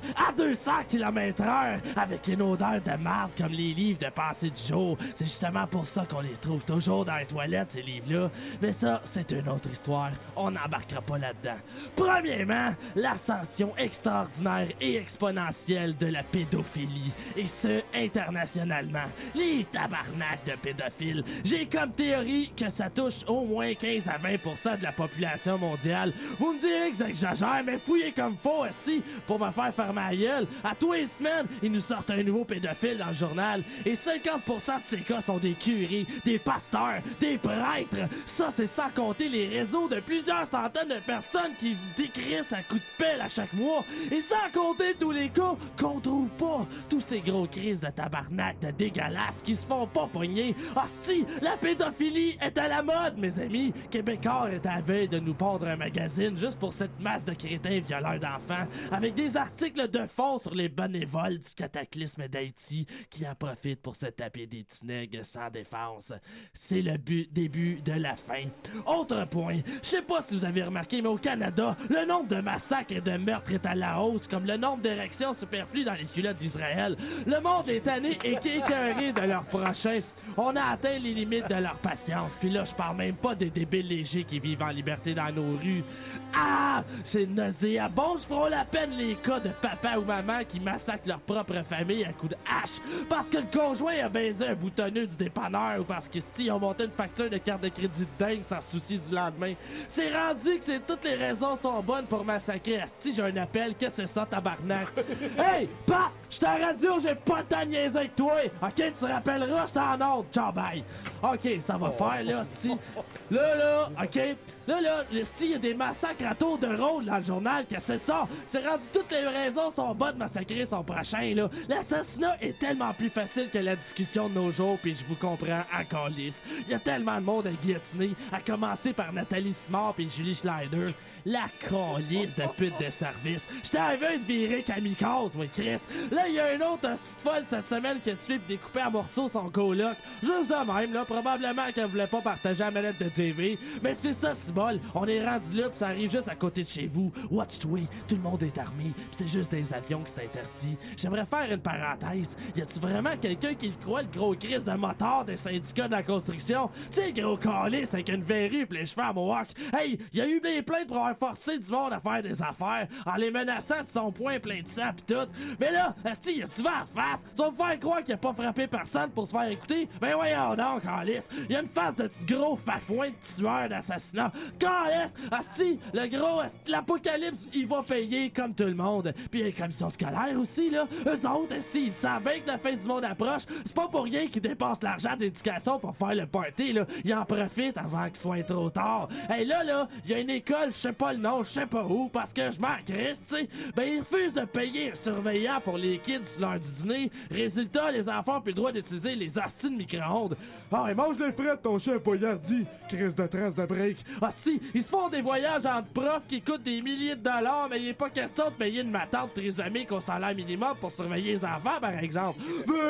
à deux cents kilomètres heure avec une odeur de marde comme les livres de passé du jour. C'est justement pour ça qu'on les trouve toujours dans les toilettes, ces livres-là. Mais ça, c'est une autre histoire. On n'embarquera pas là-dedans. Premièrement, l'ascension extraordinaire et exponentielle de la pédophilie. Et ce, internationalement. Les tabarnaks de pédophiles. J'ai comme théorie que ça touche au moins quinze à vingt pour cent de la population mondiale. Vous me direz que j'exagère, mais fouillez comme faux aussi pour me faire faire ma gueule. À tous les semaines, ils nous sortent un nouveau pédophile dans le journal. Et cinquante pour cent de ces cas sont des curés, des pasteurs, des prêtres. Ça, c'est sans compter les réseaux de plusieurs centaines de personnes qui décrissent à coups de pelle à chaque mois. Et sans compter tous les cas qu'on trouve pas. Tous ces gros crises de tabarnak, de dégueulasses qui se font pas pogner. Hostie, la pédophilie est à la mode, mes amis. Québécois est à la veille de nous pondre un magazine juste pour cette masse de crétins violeurs d'enfants, avec des articles de fond sur les bénévoles du cataclysme d'Haïti qui en profitent pour se taper des petits nègres sans défense. C'est le but, début de la fin. Autre point, je sais pas si vous avez remarqué, mais au Canada, le nombre de massacres et de meurtres est à la hausse, comme le nombre d'érections superflues dans les culottes d'Israël. Le monde est tanné et écœuré de leur prochain. On a atteint les limites de leur patience, puis là, je parle même pas des débiles légers qui vivent en liberté dans nos rues. Ah! C'est nauséabond, je ferai la peine les cas de papa ou maman qui massacrent leur propre famille à coups de hache parce que le conjoint a baisé un boutonneux du dépanneur ou parce qu'ils ont monté une facture de carte de crédit de dingue sans souci du lendemain. C'est rendu que c'est toutes les raisons sont bonnes pour massacrer. Asti, j'ai un appel, qu'est-ce que c'est ça, tabarnak? Hey! Pa! J'suis à la radio, j'ai pas le temps de niaiser avec toi! Ok, tu te rappelleras, j'étais en ordre. Ciao, bye! Ok, ça va faire, là, Asti. Là, là, ok? Là, là, il y a des massacres à tour de rôle dans le journal, que c'est ça? C'est rendu toutes les raisons sont bonnes de massacrer son prochain, là. L'assassinat est tellement plus facile que la discussion de nos jours, puis je vous comprends encore lisse. Il y a tellement de monde à guillotiner, à commencer par Nathalie Simard puis Julie Schneider. La calisse de pute de service. J'étais arrivé de virer kamikaze, moi, Chris. Là, il y a un autre petite folle cette semaine qui a tué et découpé en morceaux son coloc. Juste de même, là. Probablement qu'elle voulait pas partager la manette de T V. Mais c'est ça, c'est bol. On est rendu là, pis ça arrive juste à côté de chez vous. Watch-toi, tout le monde est armé, pis c'est juste des avions que c'est interdit. J'aimerais faire une parenthèse. Y a-tu vraiment quelqu'un qui le croit, le gros Chris de motard des syndicats de la construction? Tu sais, gros calice avec une verrue pis les cheveux à mohawk. Hey, y a eu des plaintes pour avoir forcé du monde à faire des affaires en les menaçant de son poing plein de sang pis tout. Mais là, esti, y a-tu vent en face? Tu vas me faire croire qu'il a pas frappé personne pour se faire écouter? Ben voyons donc, calice. Y a une face de gros fafouin de tueur d'assassinat. Calice! Esti, le gros, l'apocalypse, il va payer comme tout le monde. Puis les commissions scolaires aussi, là. Eux autres, esti, ils savent bien que la fin du monde approche. C'est pas pour rien qu'ils dépensent l'argent d'éducation pour faire le party, là. Ils en profitent avant qu'il soit trop tard. Hey, là, là, y a une école, je sais pas le nom, je sais pas où, parce que je m'en crisse, tu sais. Ben, ils refusent de payer un surveillant pour les kids sur l'heure du dîner. Résultat, les enfants ont plus le droit d'utiliser les hosties de micro-ondes. Ah, et mange les frais de ton chien poignardi, crise de trace de break. Ah, si, ils se font des voyages entre profs qui coûtent des milliers de dollars, mais il est pas question de payer une matante trisomique au salaire minimum pour surveiller les enfants, par exemple.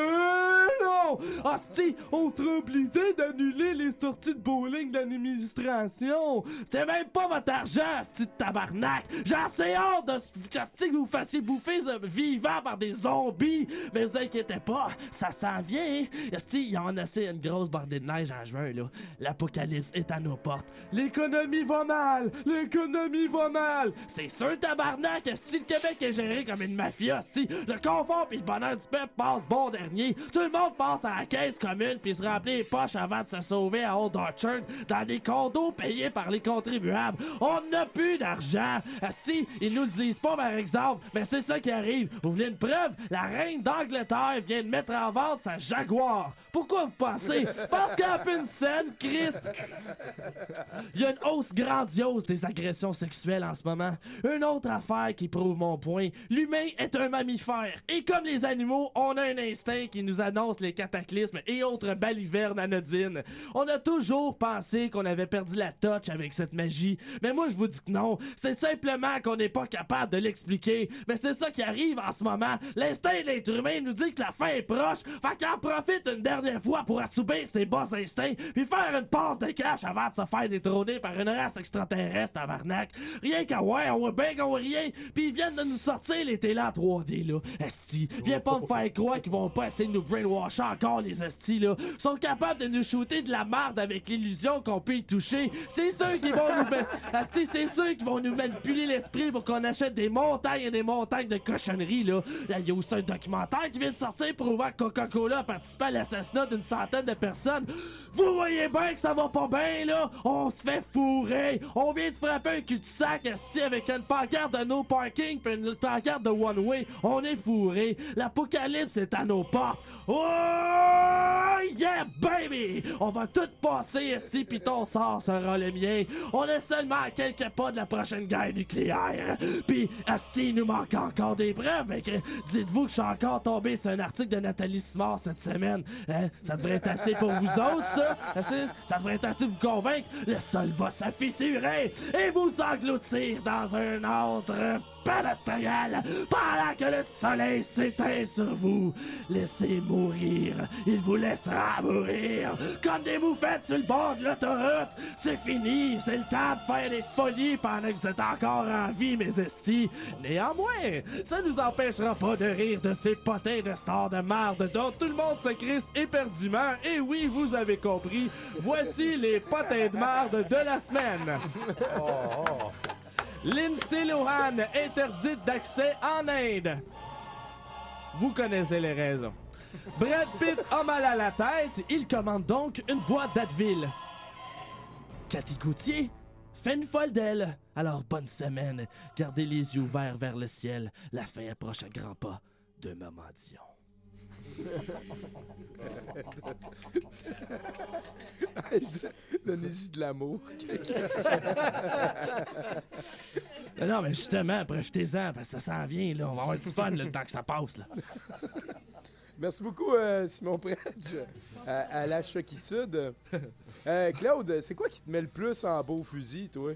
Ben non! Ah, si, on sera obligé d'annuler les sorties de bowling de l'administration. C'était même pas votre argent, ce petit tabarnak. J'ai assez hâte de que vous fassiez bouffer ce vivant par des zombies. Mais vous inquiétez pas, ça s'en vient. Il y en a assez une grosse bordée de neige en juin, là. L'apocalypse est à nos portes. L'économie va mal! L'économie va mal! C'est sûr, tabarnak, si le Québec est géré comme une mafia, si le confort pis le bonheur du peuple passe bon dernier, tout le monde passe à la caisse commune pis se remplit les poches avant de se sauver à Old Orchard dans des condos payés par les contribuables. On n'a plus d'argent! Si, ils nous le disent pas, par exemple, mais c'est ça qui arrive. Vous voulez une preuve? La reine d'Angleterre vient de mettre en vente sa Jaguar. Pourquoi vous pensez? Parce qu'elle a fait une scène, Chris! Il y a une hausse grandiose des agressions sexuelles en ce moment. Une autre affaire qui prouve mon point. L'humain est un mammifère. Et comme les animaux, on a un instinct qui nous annonce les des cataclysmes et autres balivernes anodines. On a toujours pensé qu'on avait perdu la touch avec cette magie, mais moi je vous dis que non, c'est simplement qu'on n'est pas capable de l'expliquer. Mais c'est ça qui arrive en ce moment. L'instinct de l'être humain nous dit que la fin est proche, fait qu'il en profite une dernière fois pour assoupir ses bas instincts, puis faire une passe de cash avant de se faire détrôner par une race extraterrestre, tabarnak. Rien qu'à ouais, on voit bien qu'on voit rien, puis ils viennent de nous sortir les télés en trois D, là. Esti, viens pas me faire croire qu'ils vont pas essayer de nous brainwasher encore, les estis, là. Ils sont capables de nous shooter de la merde avec l'illusion qu'on peut y toucher. C'est ceux qui vont nous... Esti, c'est ceux qui vont nous manipuler l'esprit pour qu'on achète des montagnes et des montagnes de cochonneries, là. Il y a aussi un documentaire qui vient de sortir prouvant que Coca-Cola a participé à l'assassinat d'une centaine de personnes. Vous voyez bien que ça va pas bien, là? On se fait fourrer. On vient de frapper un cul-de-sac, esti, avec une pancarte de no parking puis une pancarte de one way. On est fourré. L'apocalypse est à nos portes. Oh yeah, baby! On va tout passer, esti, pis ton sort sera le mien. On est seulement à quelques pas de la prochaine guerre nucléaire. Pis, esti, il nous manque encore des preuves. Mais que, dites-vous que je suis encore tombé sur un article de Nathalie Simard cette semaine. Hein? Ça devrait être assez pour vous autres, ça? Ça devrait être assez pour vous convaincre. Le sol va s'affissurer et vous engloutir dans un autre palastral pendant que le soleil s'éteint sur vous. Laissez mourir. Il vous laissera mourir comme des moufettes sur le bord de l'autoroute. C'est fini. C'est le temps de faire des folies pendant que vous êtes encore en vie, mes estis. Néanmoins, ça nous empêchera pas de rire de ces potins de stars de marde dont tout le monde se crisse éperdument. Et oui, vous avez compris. Voici les potins de marde de la semaine. Oh, oh. Lindsay Lohan, interdite d'accès en Inde. Vous connaissez les raisons. Brad Pitt a mal à la tête, il commande donc une boîte d'Advil. Cathy Gauthier fait une folle d'elle. Alors bonne semaine, gardez les yeux ouverts vers le ciel. La fin approche à grands pas de Maman Dion. Donnez-y de l'amour. Non, mais justement, profitez-en, parce que ça s'en vient, là. On va avoir du fun, là, le temps que ça passe, là. Merci beaucoup, euh, Simon Predge, à, à la choquitude. Euh, Claude, c'est quoi qui te met le plus en beau fusil, toi?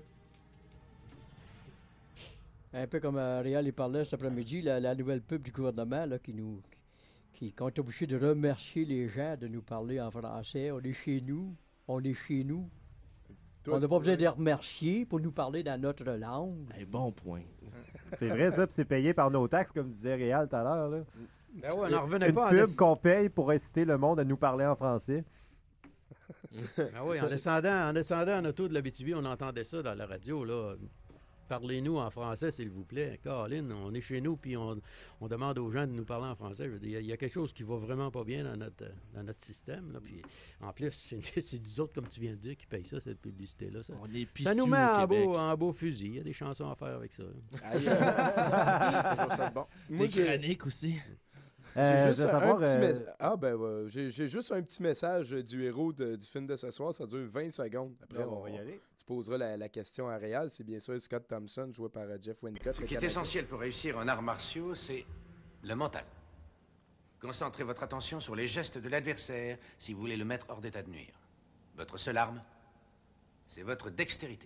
Un peu comme euh, Réal il parlait cet après-midi, la, la nouvelle pub du gouvernement là, qui nous... qui, qui est obligé de remercier les gens de nous parler en français. On est chez nous, on est chez nous. Toi, on n'a pas besoin de les remercier pour nous parler dans notre langue. Un bon point. C'est vrai ça, puis c'est payé par nos taxes, comme disait Réal tout à l'heure. Là. Ben ouais, on n'en revenait Une pas. pub en... qu'on paye pour inciter le monde à nous parler en français. Ben oui, en descendant, en descendant en auto de l'Abitibi, on entendait ça dans la radio, là. Parlez-nous en français, s'il vous plaît. Caroline, on est chez nous, puis on, on demande aux gens de nous parler en français. Il y, y a quelque chose qui va vraiment pas bien dans notre, dans notre système. Là. Puis, en plus, c'est, c'est nous autres, comme tu viens de dire, qui payent ça, cette publicité-là. Ça, on est ça nous met en beau, en beau fusil. Il y a des chansons à faire avec ça. Aïe, euh... toujours ça de bon. Moi, des chroniques aussi. Euh, j'ai juste un, savoir, un petit euh... mes... Ah ben ouais, j'ai, j'ai juste un petit message du héros de, du film de ce soir, ça dure vingt secondes. Après, on, on va y aller. Tu poseras la, la question à Réal, c'est bien sûr Scott Thompson, joué par uh, Jeff Wincott. Ce qui est essentiel pour réussir en arts martiaux, c'est le mental. Concentrez votre attention sur les gestes de l'adversaire si vous voulez le mettre hors d'état de nuire. Votre seule arme, c'est votre dextérité.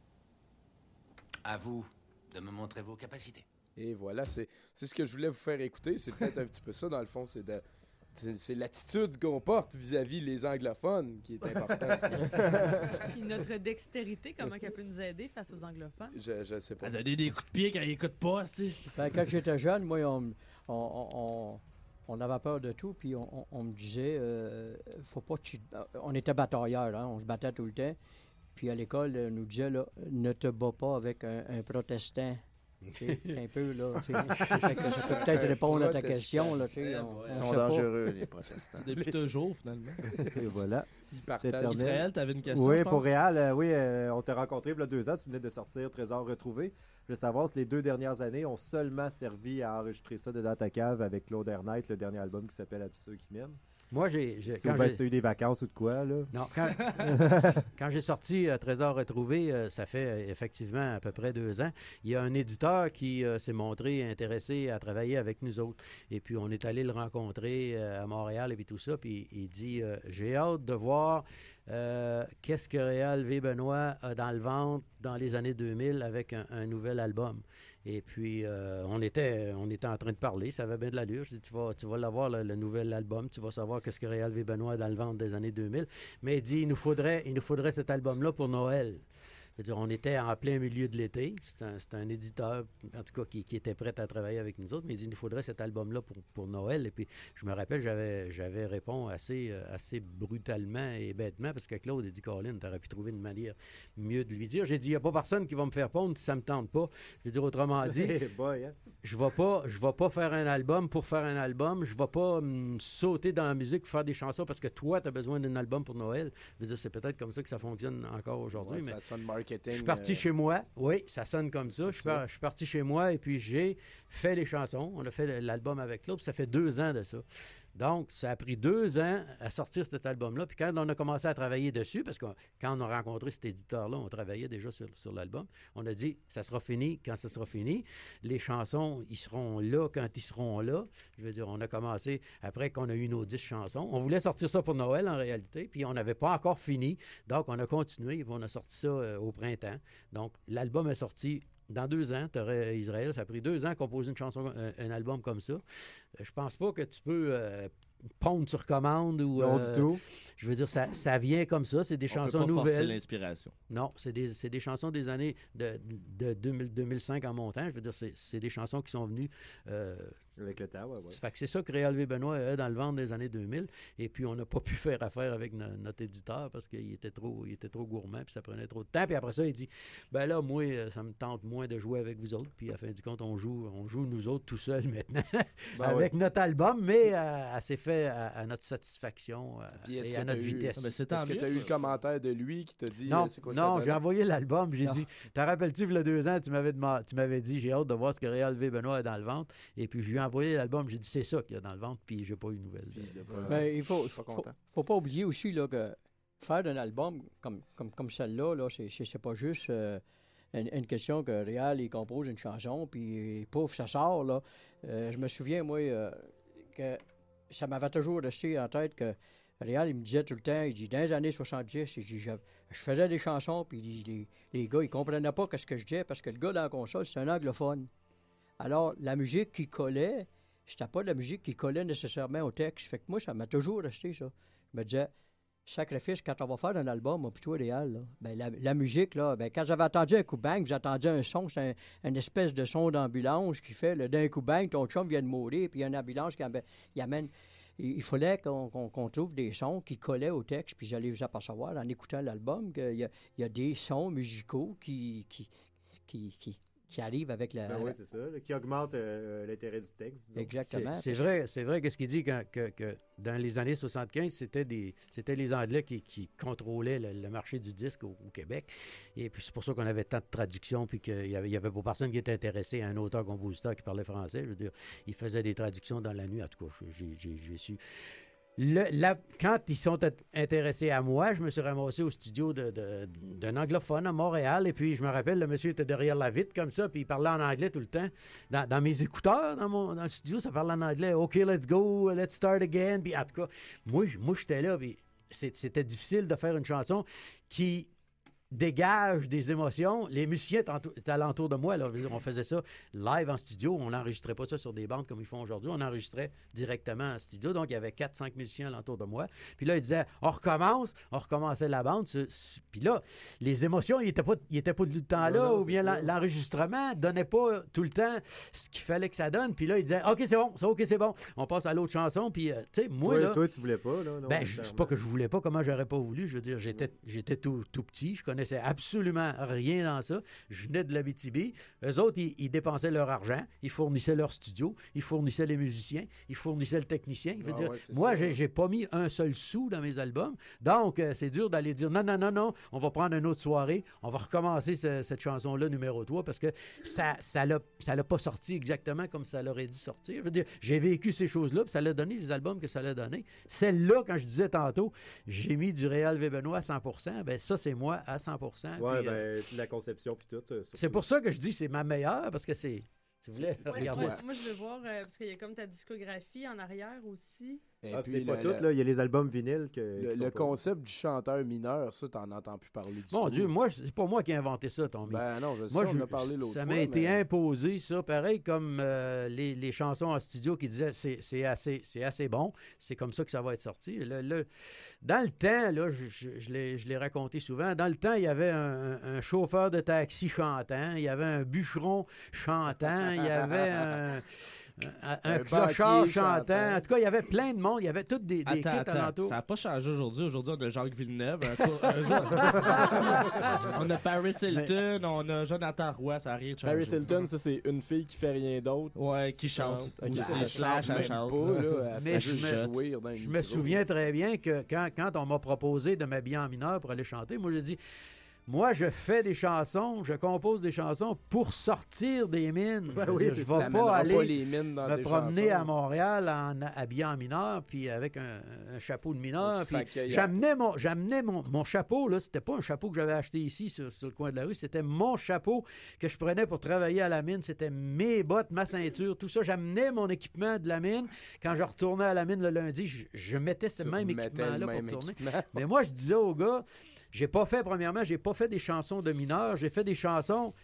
À vous de me montrer vos capacités. Et voilà, c'est, c'est ce que je voulais vous faire écouter. C'est peut-être un petit peu ça, dans le fond. C'est, de, c'est, c'est l'attitude qu'on porte vis-à-vis les anglophones qui est importante. Puis notre dextérité, comment elle peut nous aider face aux anglophones? Je, je sais pas. À donner des coups de pied quand ils écoutent pas, tu sais. Ben, quand j'étais jeune, moi, on, on, on, on avait peur de tout, puis on, on, on me disait, euh, faut pas que tu... On était batailleurs, hein, on se battait tout le temps. Puis à l'école, on nous disait, là, ne te bats pas avec un, un protestant. Un peu, là. Ça peut peut-être répondre à ta question. Là, ouais, on, ouais. Ils on sont dangereux, pas. Les protestants. C'est depuis toujours, finalement. Et voilà. Israël, tu avais une question, Oui, je pour pense? Réal, euh, oui, euh, on t'a rencontré il y a deux ans. Tu venais de sortir Trésor retrouvé. Je veux savoir si les deux dernières années ont seulement servi à enregistrer ça dans ta cave avec Claude Ernight, le dernier album qui s'appelle À tous ceux qui m'aiment. Moi, j'ai... j'ai- Si tu as eu des vacances ou de quoi, là? Non, quand, quand j'ai sorti euh, Trésor retrouvé, euh, ça fait euh, effectivement à peu près deux ans, il y a un éditeur qui euh, s'est montré intéressé à travailler avec nous autres. Et puis, on est allé le rencontrer euh, à Montréal et puis tout ça, puis il dit euh, j'ai hâte de voir euh, qu'est-ce que Réal V. Benoît a dans le ventre dans les années deux mille avec un, un nouvel album. Et puis, euh, on, était, on était en train de parler, ça avait bien de l'allure. Je dis, tu vas, tu vas l'avoir, le, le nouvel album, tu vas savoir qu'est-ce que Réal V. Benoît a dans le ventre des années deux mille. Mais il dit, il nous faudrait, il nous faudrait cet album-là pour Noël. Je veux dire, on était en plein milieu de l'été. C'est un, c'est un éditeur, en tout cas, qui, qui était prêt à travailler avec nous autres. Mais il dit, il nous faudrait cet album-là pour, pour Noël. Et puis, je me rappelle, j'avais, j'avais répondu assez, euh, assez brutalement et bêtement, parce que Claude a dit, Colin, tu aurais pu trouver une manière mieux de lui dire. J'ai dit, il n'y a pas personne qui va me faire pondre si ça ne me tente pas. Je veux dire, autrement dit, Boy, hein? je ne vais pas, je vais pas faire un album pour faire un album. Je ne vais pas hum, sauter dans la musique pour faire des chansons parce que toi, tu as besoin d'un album pour Noël. Je veux dire, c'est peut-être comme ça que ça fonctionne encore aujourd'hui. Ouais, mais ça sonne marketing. je suis parti euh, chez moi. Oui, ça sonne comme ça. Je suis, par- je suis parti chez moi et puis j'ai fait les chansons. On a fait l'album avec Claude. Ça fait deux ans de ça. Donc, ça a pris deux ans à sortir cet album-là. Puis quand on a commencé à travailler dessus, parce que quand on a rencontré cet éditeur-là, on travaillait déjà sur, sur l'album, on a dit, ça sera fini quand ça sera fini. Les chansons, ils seront là quand ils seront là. Je veux dire, on a commencé après qu'on a eu nos dix chansons. On voulait sortir ça pour Noël, en réalité, puis on n'avait pas encore fini. Donc, on a continué et puis on a sorti ça euh, au printemps. Donc, l'album est sorti dans deux ans. T'aurais Israël, ça a pris deux ans à composer une chanson, un, un album comme ça. Je pense pas que tu peux euh, pondre sur commande ou... Non, euh, du tout. Je veux dire, ça, ça vient comme ça. C'est des On chansons peut pas forcer nouvelles. l'inspiration. Non, c'est des, c'est des chansons des années de, de deux mille, deux mille cinq en montant. Je veux dire, c'est, c'est des chansons qui sont venues... Euh, avec le temps, ouais, ouais. Ça fait que c'est ça que Réal V. Benoît a dans le ventre des années deux mille. Et puis, on n'a pas pu faire affaire avec no- notre éditeur parce qu'il était trop, il était trop gourmand puis ça prenait trop de temps. Puis après ça, il dit, ben là, moi, ça me tente moins de jouer avec vous autres. Puis à fin du compte, on joue, on joue nous autres tout seuls maintenant Ben avec ouais. notre album, mais euh, assez fait à, à notre satisfaction euh, Puis est-ce et que à t'as notre eu- vitesse. Ah, ben, c'est Est-ce que tu as eu le commentaire de lui qui t'a dit Non, euh, c'est quoi non cet j'ai album? envoyé l'album. J'ai Non. dit, t'en rappelles-tu, il y a deux ans, tu m'avais, demandé, tu m'avais dit, j'ai hâte de voir ce que Réal V. Benoît a dans le ventre. Et puis, je lui ai envoyé l'album. J'ai dit, c'est ça qu'il y a dans le ventre. Puis, j'ai pas eu de nouvelles. Ben, il faut, Pas faut, content. faut pas oublier aussi là, que faire un album comme, comme, comme celle-là, là, c'est, c'est, c'est pas juste euh, une, une question que Réal il compose une chanson, puis pouf, ça sort. Là. Euh, je me souviens, moi, euh, que ça m'avait toujours resté en tête que Réal, il me disait tout le temps, il dit, dans les années soixante-dix, il dit, je, je faisais des chansons, puis il dit, les, les gars, ils comprenaient pas ce que je disais, parce que le gars dans la console, c'est un anglophone. Alors, la musique qui collait, c'était pas de la musique qui collait nécessairement au texte. Fait que moi, ça m'a toujours resté, ça. Je me disais, sacrifice, quand on va faire un album, moi, puis toi, Réal, là, ben, la, la musique, là, ben, quand j'avais entendu un coup bang, vous attendiez un son, c'est un, une espèce de son d'ambulance qui fait, là, d'un coup bang, ton chum vient de mourir, puis il y a une ambulance qui amène... Il, amène, il il fallait qu'on, qu'on, qu'on trouve des sons qui collaient au texte, puis j'allais vous apercevoir, en écoutant l'album, qu'il y a, il y a des sons musicaux qui... qui, qui, qui qui arrive avec la... Ben oui, c'est ça, là, qui augmente euh, l'intérêt du texte. disons. Exactement. C'est, c'est vrai, c'est vrai qu'est-ce qu'il dit quand, que, que dans les années soixante-quinze, c'était, des, c'était les Anglais qui, qui contrôlaient le, le marché du disque au, au Québec. Et puis c'est pour ça qu'on avait tant de traductions, puis qu'il y avait, il y avait pas personne qui était intéressé à un auteur-compositeur qui parlait français. Je veux dire, il faisait des traductions dans la nuit. En tout cas, j'ai, j'ai, j'ai su... Le, la, quand ils sont intéressés à moi, je me suis ramassé au studio de, de, d'un anglophone à Montréal. Et puis, je me rappelle, le monsieur était derrière la vitre comme ça, puis il parlait en anglais tout le temps. Dans, dans mes écouteurs, dans, mon, dans le studio, ça parlait en anglais. OK, let's go, let's start again. Puis, en tout cas, moi, moi j'étais là, puis c'était difficile de faire une chanson qui dégage des émotions. Les musiciens étaient alentour de moi. Là. On faisait ça live en studio. On n'enregistrait pas ça sur des bandes comme ils font aujourd'hui. On enregistrait directement en studio. Donc, il y avait quatre cinq musiciens alentour de moi. Puis là, ils disaient, on recommence. On recommençait la bande. Puis là, les émotions, ils n'étaient pas, ils étaient pas tout le temps là. Non, non, ou bien c'est l'en- l'enregistrement ne donnait pas tout le temps ce qu'il fallait que ça donne. Puis là, ils disaient, OK, c'est bon. C'est OK, c'est bon. On passe à l'autre chanson. Puis, euh, tu sais, moi, toi, là... toi, tu voulais pas, là? Non, Ben, je sais pas que je voulais pas. Comment j'aurais pas voulu? Je veux dire, j'étais, j'étais tout, tout petit. Je connaissais connaissais absolument rien dans ça. Je venais de l'Abitibi. Eux autres, ils, ils dépensaient leur argent, ils fournissaient leur studio, ils fournissaient les musiciens, ils fournissaient le technicien. Je veux Ah dire, ouais, c'est moi, ça, j'ai, ouais. j'ai pas mis un seul sou dans mes albums. Donc, euh, c'est dur d'aller dire non, non, non, non, on va prendre une autre soirée, on va recommencer ce- cette chanson-là numéro trois parce que ça ça l'a, ça l'a pas sorti exactement comme ça l'aurait dû sortir. Je veux dire, j'ai vécu ces choses-là, puis ça l'a donné les albums que ça l'a donné. Celle-là, quand je disais tantôt, j'ai mis du Réal V. Benoît à cent pour cent, ben ça, c'est moi à cent pour cent. Ouais, Puis, euh, ben, la conception puis tout. euh, c'est surtout. pour ça que je dis que c'est ma meilleure, parce que c'est... Si vous voulez, Ouais, regardez moi, ça. moi, je veux voir, euh, parce qu'il y a comme ta discographie en arrière aussi. Et Ah, puis c'est pas le- tout, le- là. Il y a les albums vinyles que. Le, qui sont le pas- concept du chanteur mineur, ça, t'en entends plus parler du Mon tout. Dieu, moi, c'est pas moi qui ai inventé ça, Tommy. Ben non, je sais, moi, on en a parlé l'autre ça fois, m'a été mais- imposé, ça, pareil comme euh, les, les chansons en studio qui disaient c'est, c'est, assez, c'est assez bon, c'est comme ça que ça va être sorti. Le- le- dans le temps, là, je, je- je l'ai, je l'ai raconté souvent, dans le temps, il y avait un, un chauffeur de taxi chantant, il y avait un bûcheron chantant, il y avait un... Un, un Un clochard banquier chantant. chantant. En tout cas, il y avait plein de monde. Il y avait toutes des, des Attends, kits attends, alentour. ça n'a pas changé aujourd'hui. Aujourd'hui, on a Jacques Villeneuve. Un co- un jour- on a Paris Hilton, on a Jonathan Roy. Ça n'a rien changé. Paris Hilton, ça, c'est une fille qui fait rien d'autre. Ouais, qui chante. Ok, Aussi, ça slash, chante elle même chante. pas, là. Elle Mais fait je juste me, jouir dans le je me micro. souviens très bien que quand, quand on m'a proposé de m'habiller en mineur pour aller chanter, moi j'ai dit, moi je fais des chansons, je compose des chansons pour sortir des mines. Ben Je veux oui, dire, c'est je ça, vais t'amèneras pas aller pas les mines dans me tes promener chansons. à Montréal en habillé en mineur puis avec un, un chapeau de mineur. Fait Puis que y a- j'amenais mon, j'amenais mon, mon chapeau, là, c'était pas un chapeau que j'avais acheté ici sur, sur le coin de la rue, c'était mon chapeau que je prenais pour travailler à la mine, c'était mes bottes, ma ceinture, tout ça. J'amenais mon équipement de la mine. Quand je retournais à la mine le lundi, je, je mettais ce Tu même remettais équipement-là le pour même tourner. équipement. Mais moi, je disais aux gars, j'ai pas fait, premièrement, j'ai pas fait des chansons de mineurs, j'ai fait des chansons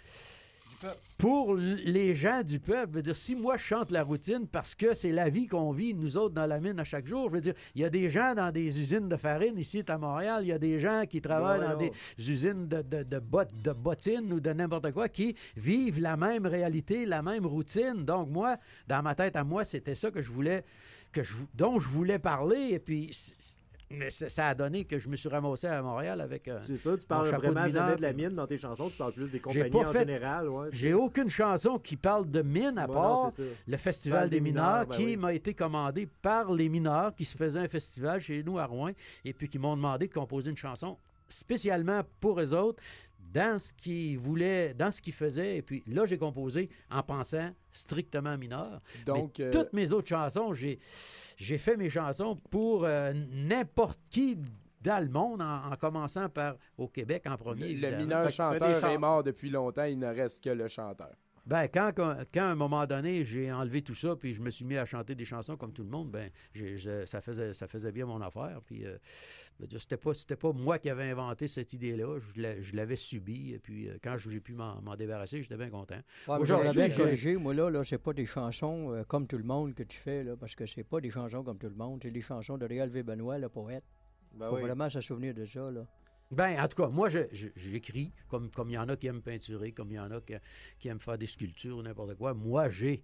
pour l- les gens du peuple. Je veux dire, si moi je chante la routine parce que c'est la vie qu'on vit, nous autres, dans la mine à chaque jour, je veux dire, il y a des gens dans des usines de farine ici à Montréal, il y a des gens qui travaillent Ouais, dans ouais. des usines de, de, de, bot- de bottines ou de n'importe quoi qui vivent la même réalité, la même routine. Donc moi, dans ma tête à moi, c'était ça que je voulais, que je, dont je voulais parler. Et puis... c- c- mais ça ça a donné que je me suis ramassé à Montréal avec euh, C'est ça, tu mon parles chapeau vraiment de mineur, jamais de la puis- mine dans tes chansons, tu parles plus des J'ai compagnies pas en fait- général. Ouais, J'ai aucune chanson qui parle de mine à Ouais, part non, c'est ça. le Festival Parle des, des mineurs, mineurs, ben qui oui. m'a été commandé par les mineurs qui se faisaient un festival chez nous à Rouen et puis qui m'ont demandé de composer une chanson spécialement pour eux autres dans ce qu'ils voulaient, dans ce qu'ils faisaient. Et puis là, j'ai composé en pensant strictement mineur. Donc, Mais euh, toutes mes autres chansons, j'ai, j'ai fait mes chansons pour euh, n'importe qui dans le monde, en, en commençant par au Québec en premier. Le, le évidemment. mineur Fait que tu fais des chanteur chans- est mort depuis longtemps, il ne reste que le chanteur. Ben, quand, quand, quand, à un moment donné, j'ai enlevé tout ça, puis je me suis mis à chanter des chansons comme tout le monde, ben, j'ai- je- ça, faisait, ça faisait bien mon affaire. Puis, euh, je veux dire, c'était pas, c'était pas moi qui avais inventé cette idée-là. Je l'ai- je l'avais subie. Et puis, euh, quand j'ai pu m'en, m'en débarrasser, j'étais bien content. Ouais, mais Aujourd'hui, j'aurais bien je- corrigé, moi là, là c'est pas des chansons euh, comme tout le monde que tu fais, là, parce que c'est pas des chansons comme tout le monde, c'est des chansons de Réal V. Benoît, le poète. Ben Faut oui. vraiment se souvenir de ça, là. Ben, en tout cas, moi, je- je- j'écris, comme comme il y en a qui aiment peinturer, comme il y en a qui, qui aiment faire des sculptures ou n'importe quoi. Moi, j'ai,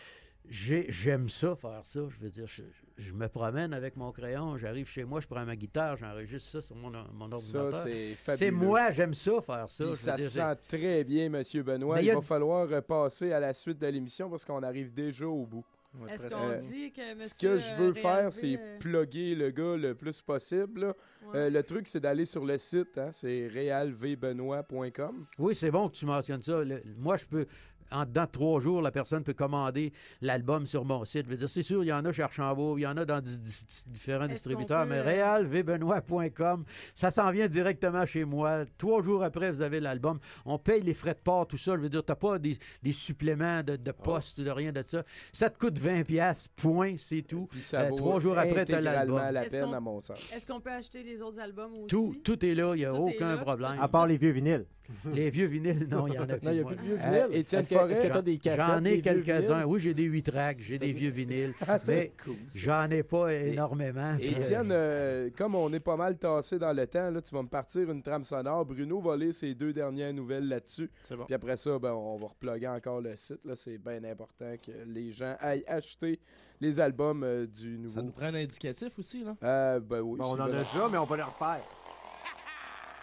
j'ai, j'aime ça, faire ça. Je veux dire, je, je me promène avec mon crayon, j'arrive chez moi, je prends ma guitare, j'enregistre ça sur mon, mon ordinateur. c'est C'est fabuleux. moi, j'aime ça, faire ça. Puis Je ça veux dire, se sent très bien, M. Benoît. Mais Il il y a- va falloir euh, passer à la suite de l'émission parce qu'on arrive déjà au bout. Est-ce presque. qu'on Euh, dit que Ce monsieur, que je veux euh, faire, Réal c'est V, euh, plugger le gars le plus possible. là. Euh, le truc, c'est d'aller sur le site. Hein, c'est réal v benoît point com. Oui, c'est bon que tu mentionnes ça. Le- moi, je peux, en dedans de trois jours, la personne peut commander l'album sur mon site. Je veux dire, c'est sûr, il y en a chez Archambault, il y en a dans di- di- différents distributeurs, qu'on mais peut, euh, réal v benoît point com, ça s'en vient directement chez moi. Trois jours après, vous avez l'album. On paye les frais de port, tout ça. Je veux dire, tu n'as pas des, des suppléments de, de poste, de rien de ça. Ça te coûte vingt piastres, point, c'est tout. ça Euh, vaut trois jours après, tu as intégralement l'album. la Est-ce peine, qu'on- à mon sens. Est-ce qu'on peut acheter les autres albums aussi? Tout, tout est là, il n'y a Tout est aucun là. problème. À part les vieux vinyles. Les vieux vinyles, non, il y en a plus. Non, il y a moi. plus de vieux Euh, vinyles. Étienne Est-ce que, Forêt, est-ce que t'as j'en- des cassettes? J'en ai des vieux quelques-uns. vinyles? Oui, j'ai des huit tracks, j'ai des vieux vinyles. Ah, c'est mais cool, ça. j'en ai pas énormément. puis, euh, Étienne, euh, comme on est pas mal tassé dans le temps, là, tu vas me partir une trame sonore. Bruno va lire ses deux dernières nouvelles là-dessus. C'est bon. Puis après ça, ben, on va reploguer encore le site. Là. C'est bien important que les gens aillent acheter les albums euh, du nouveau. Ça nous prend un indicatif aussi, là? Euh, ben oui. Bon, on c'est en a vrai. déjà, mais on va le refaire.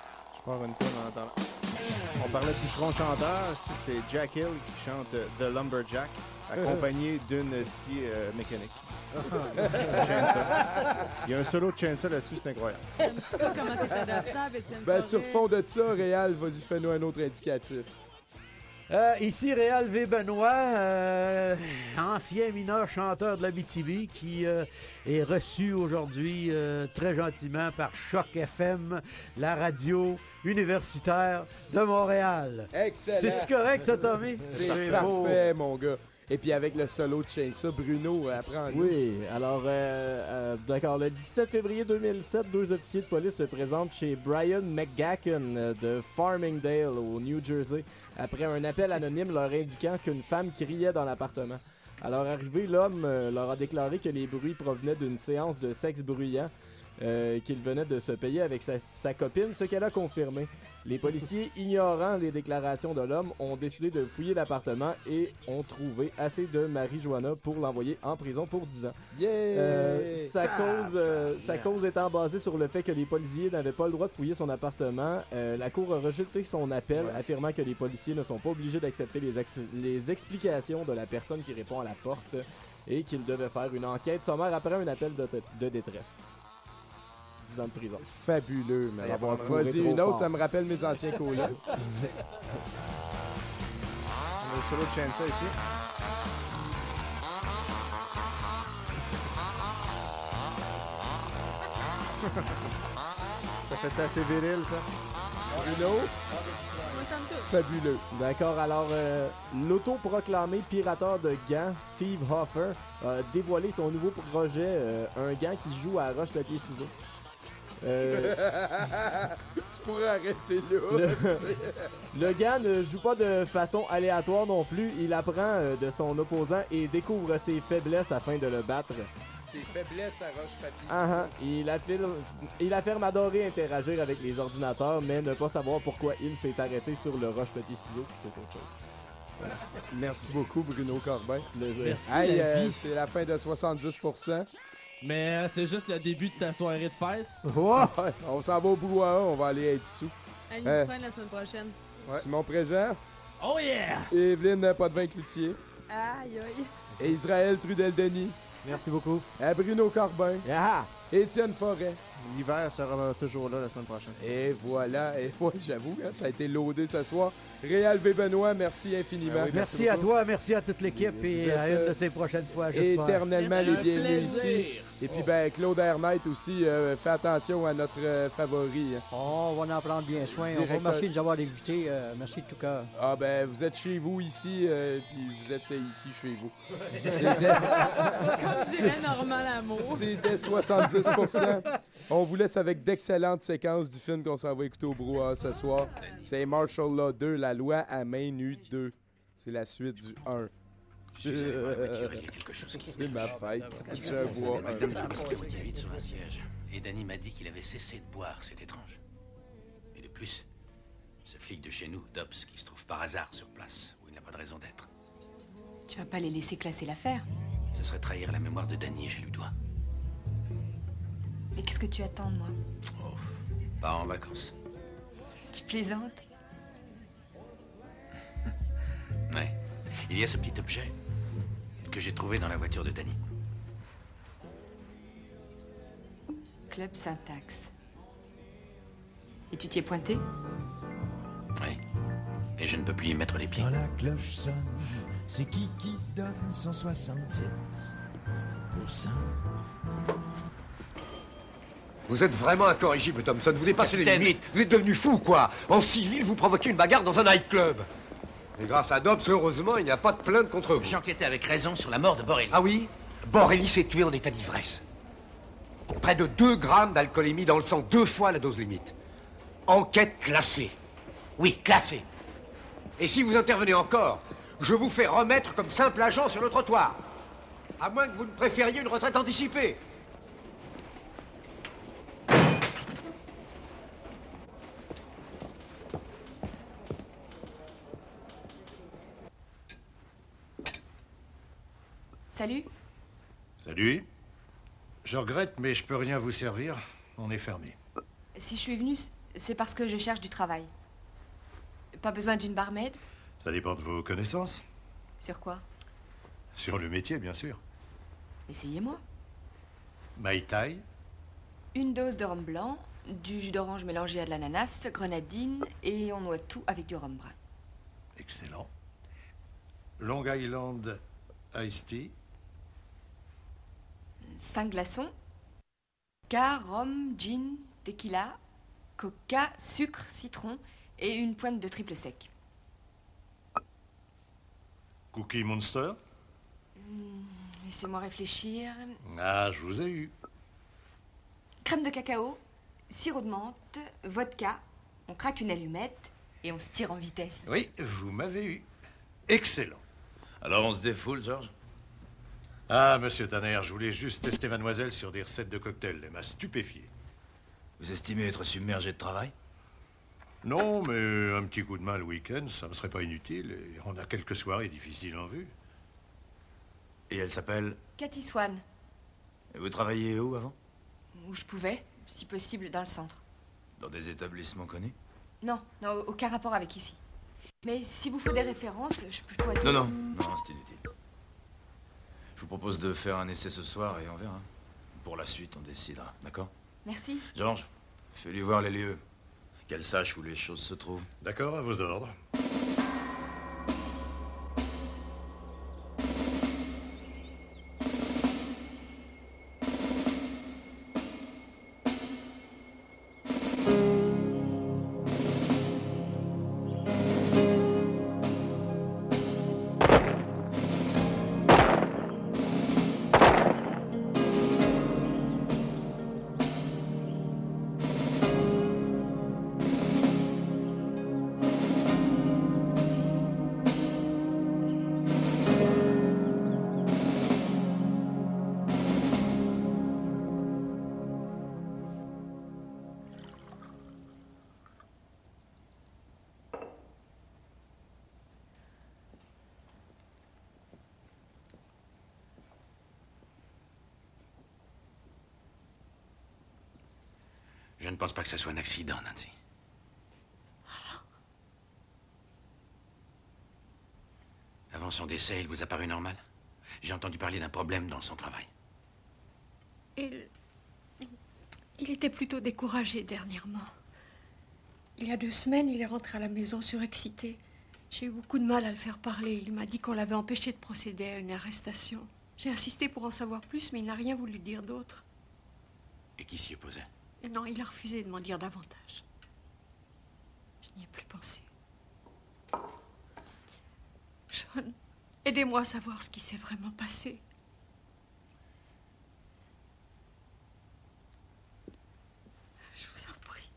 Voir une tonne en entendant. On parlait de bûcheron chanteur. Ici, c'est Jack Hill qui chante euh, The Lumberjack, accompagné d'une scie euh, mécanique. Chainsaw. Il y a un solo de chainsaw là-dessus, c'est incroyable. J'aime ça, comment t'es adaptable, Étienne Ben, Forêt. sur fond de ça, Réal, vas-y, fais-nous un autre indicatif. Euh, ici, Réal V. Benoît, euh, ancien mineur chanteur de l'Abitibi, qui euh, est reçu aujourd'hui euh, très gentiment par Choc F M, la radio universitaire de Montréal. Excellent. C'est-tu correct, ça, Tommy? C'est parfait, mon gars. Et puis avec le solo de Chainsaw, Bruno, apprends-nous. Oui, alors, euh, euh, d'accord, le dix-sept février deux mille sept, deux officiers de police se présentent chez Brian McGacken euh, de Farmingdale, au New Jersey, après un appel anonyme leur indiquant qu'une femme criait dans l'appartement. À leur arrivée, l'homme euh, leur a déclaré que les bruits provenaient d'une séance de sexe bruyant euh, qu'il venait de se payer avec sa, sa copine, ce qu'elle a confirmé. Les policiers, ignorant les déclarations de l'homme, ont décidé de fouiller l'appartement et ont trouvé assez de marijuana pour l'envoyer en prison pour dix ans. Yeah! Euh, sa, cause, euh, sa cause étant basée sur le fait que les policiers n'avaient pas le droit de fouiller son appartement, euh, la cour a rejeté son appel, ouais. affirmant que les policiers ne sont pas obligés d'accepter les, ex- les explications de la personne qui répond à la porte et qu'ils devaient faire une enquête sommaire après un appel de, t- de détresse. dix ans de prison. Fabuleux, man. Avoir fourré Vas-y, trop une autre, fort. ça me rappelle mes anciens colocs. On a le solo de Chainsaw ici. Ça fait ça assez viril, ça? Bruno? Moi, ça me touche. Fabuleux. D'accord, alors euh, l'autoproclamé pirateur de gants, Steve Hoffer, a dévoilé son nouveau projet, euh, un gant qui se joue à roche-papier-ciseaux. Euh, tu pourrais arrêter là. Le, le gars ne joue pas de façon aléatoire non plus. Il apprend euh, de son opposant et découvre ses faiblesses afin de le battre. Ses faiblesses à roche-papier. Uh-huh. Il, affirme, il affirme adorer interagir avec les ordinateurs, mais ne pas savoir pourquoi il s'est arrêté sur le roche-papier-ciseaux plutôt qu'autre chose. Voilà. Merci beaucoup, Bruno Corbin. Plaisir. Merci, Hey, la euh, vie. c'est la fin de soixante-dix pour cent. Mais euh, c'est juste le début de ta soirée de fête. Ouais, on s'en va au brouhaha, on va aller être sous. Annie Euh, Dufresne la semaine prochaine. Simon Préjean. Oh yeah! Evelyne Potvin-Cloutier. Aïe, aïe. Et Israël Trudel-Denis. Merci beaucoup. Et Bruno Corbin. Yeah. Étienne Forêt. L'hiver sera toujours là la semaine prochaine. Et voilà. Et ouais, j'avoue, hein, ça a été loadé ce soir. Réal V. Benoît, merci infiniment. Ah oui, Merci, merci à beaucoup. toi, merci à toute l'équipe Vous et êtes, à une euh, de ces prochaines fois, j'espère. Éternellement Merci, les un bienvenus plaisir. ici. Et puis, ben, Claude Hermite aussi, euh, fais attention à notre euh, favori. hein. Oh, on va en prendre bien soin. On vous Directeur- remercie de nous avoir invités. Euh, merci de tout cœur. Ah ben, vous êtes chez vous ici, euh, puis vous êtes euh, ici chez vous. Comme C'était dirait Normand Lamour. c'était soixante-dix pour cent. On vous laisse avec d'excellentes séquences du film qu'on s'en va écouter au brouhaha ce soir. C'est Martial Law deux, la loi à main nue deux. C'est la suite du un. Je suis allé voir la voiture, il y a quelque chose qui C'est ma fête. Je Je bois un. Il y a vite sur un siège. Et Danny m'a dit qu'il avait cessé de boire, c'est étrange. Et de plus, ce flic de chez nous, Dobbs, qui se trouve par hasard sur place, où il n'a pas de raison d'être. Tu vas pas les laisser classer l'affaire. Ce serait trahir la mémoire de Danny, je lui dois. Mais qu'est-ce que tu attends de moi? Oh, pas en vacances. Tu plaisantes? Ouais. Il y a ce petit objet que j'ai trouvé dans la voiture de Danny. Club Syntaxe. Et tu t'y es pointé? Oui. Et je ne peux plus y mettre les pieds. Quand la cloche sonne, c'est qui qui donne son soixante-six pour cent? Vous êtes vraiment incorrigible, Thompson. Vous dépassez les Capitaine. limites. Vous êtes devenu fou, quoi. En civil, vous provoquez une bagarre dans un nightclub. Et grâce à Dobbs, heureusement, il n'y a pas de plainte contre vous. J'enquêtais avec raison sur la mort de Borelli. Ah oui? Borelli s'est tué en état d'ivresse. Près de deux grammes d'alcoolémie dans le sang, deux fois la dose limite. Enquête classée. Oui, classée. Et si vous intervenez encore, je vous fais remettre comme simple agent sur le trottoir. À moins que vous ne préfériez une retraite anticipée. Salut. Salut. Je regrette, mais je peux rien vous servir. On est fermé. Si je suis venue, c'est parce que je cherche du travail. Pas besoin d'une barmaid? Ça dépend de vos connaissances. Sur quoi? Sur le métier, bien sûr. Essayez-moi. Mai Tai. Une dose de rhum blanc, du jus d'orange mélangé à de l'ananas, grenadine, et on noie tout avec du rhum brun. Excellent. Long Island Iced Tea. Cinq glaçons. Coca, rhum, gin, tequila, coca, sucre, citron et une pointe de triple sec. Cookie Monster. Hmm, laissez-moi réfléchir. Ah, je vous ai eu. Crème de cacao, sirop de menthe, vodka. On craque une allumette et on se tire en vitesse. Oui, vous m'avez eu. Excellent. Alors on se défoule, George? Ah, monsieur Tanner, je voulais juste tester mademoiselle sur des recettes de cocktails. Elle m'a stupéfié. Vous estimez être submergé de travail? Non, mais un petit coup de main le week-end, ça me serait pas inutile. Et on a quelques soirées difficiles en vue. Et elle s'appelle? Cathy Swan. Et vous travaillez où avant? Où je pouvais, si possible, dans le centre. Dans des établissements connus? Non, non, aucun rapport avec ici. Mais si vous faut des références, je peux être... Non, non, non, c'est inutile. Je vous propose de faire un essai ce soir et on verra. Pour la suite, on décidera, d'accord? Merci. Georges, fais-lui voir les lieux. Qu'elle sache où les choses se trouvent. D'accord, à vos ordres. Je ne pense pas que ce soit un accident, Nancy. Avant son décès, il vous a paru normal? J'ai entendu parler d'un problème dans son travail. Il... Il était plutôt découragé dernièrement. Il y a deux semaines, il est rentré à la maison surexcité. J'ai eu beaucoup de mal à le faire parler. Il m'a dit qu'on l'avait empêché de procéder à une arrestation. J'ai insisté pour en savoir plus, mais il n'a rien voulu dire d'autre. Et qui s'y opposait? Et non, il a refusé de m'en dire davantage. Je n'y ai plus pensé. John, aidez-moi à savoir ce qui s'est vraiment passé. Je vous en prie.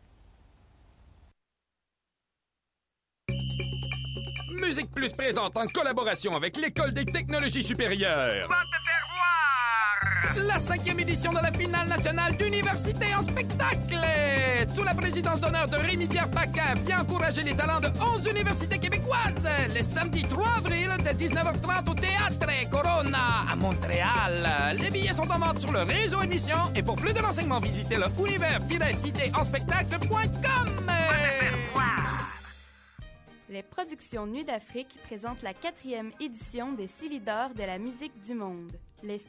Musique Plus présente en collaboration avec l'École des technologies supérieures. Va te faire voir! La cinquième édition de la finale nationale d'université en spectacle. Sous la présidence d'honneur de Rémi-Pierre Paquin, vient encourager les talents de onze universités québécoises. Le samedi trois avril, de dix-neuf heures trente au Théâtre Corona à Montréal. Les billets sont en vente sur le réseau émission et pour plus de renseignements, visitez le univers tiret en spectacle point com. Les productions Nuit d'Afrique présentent la quatrième édition des Silidors de la musique du monde. Les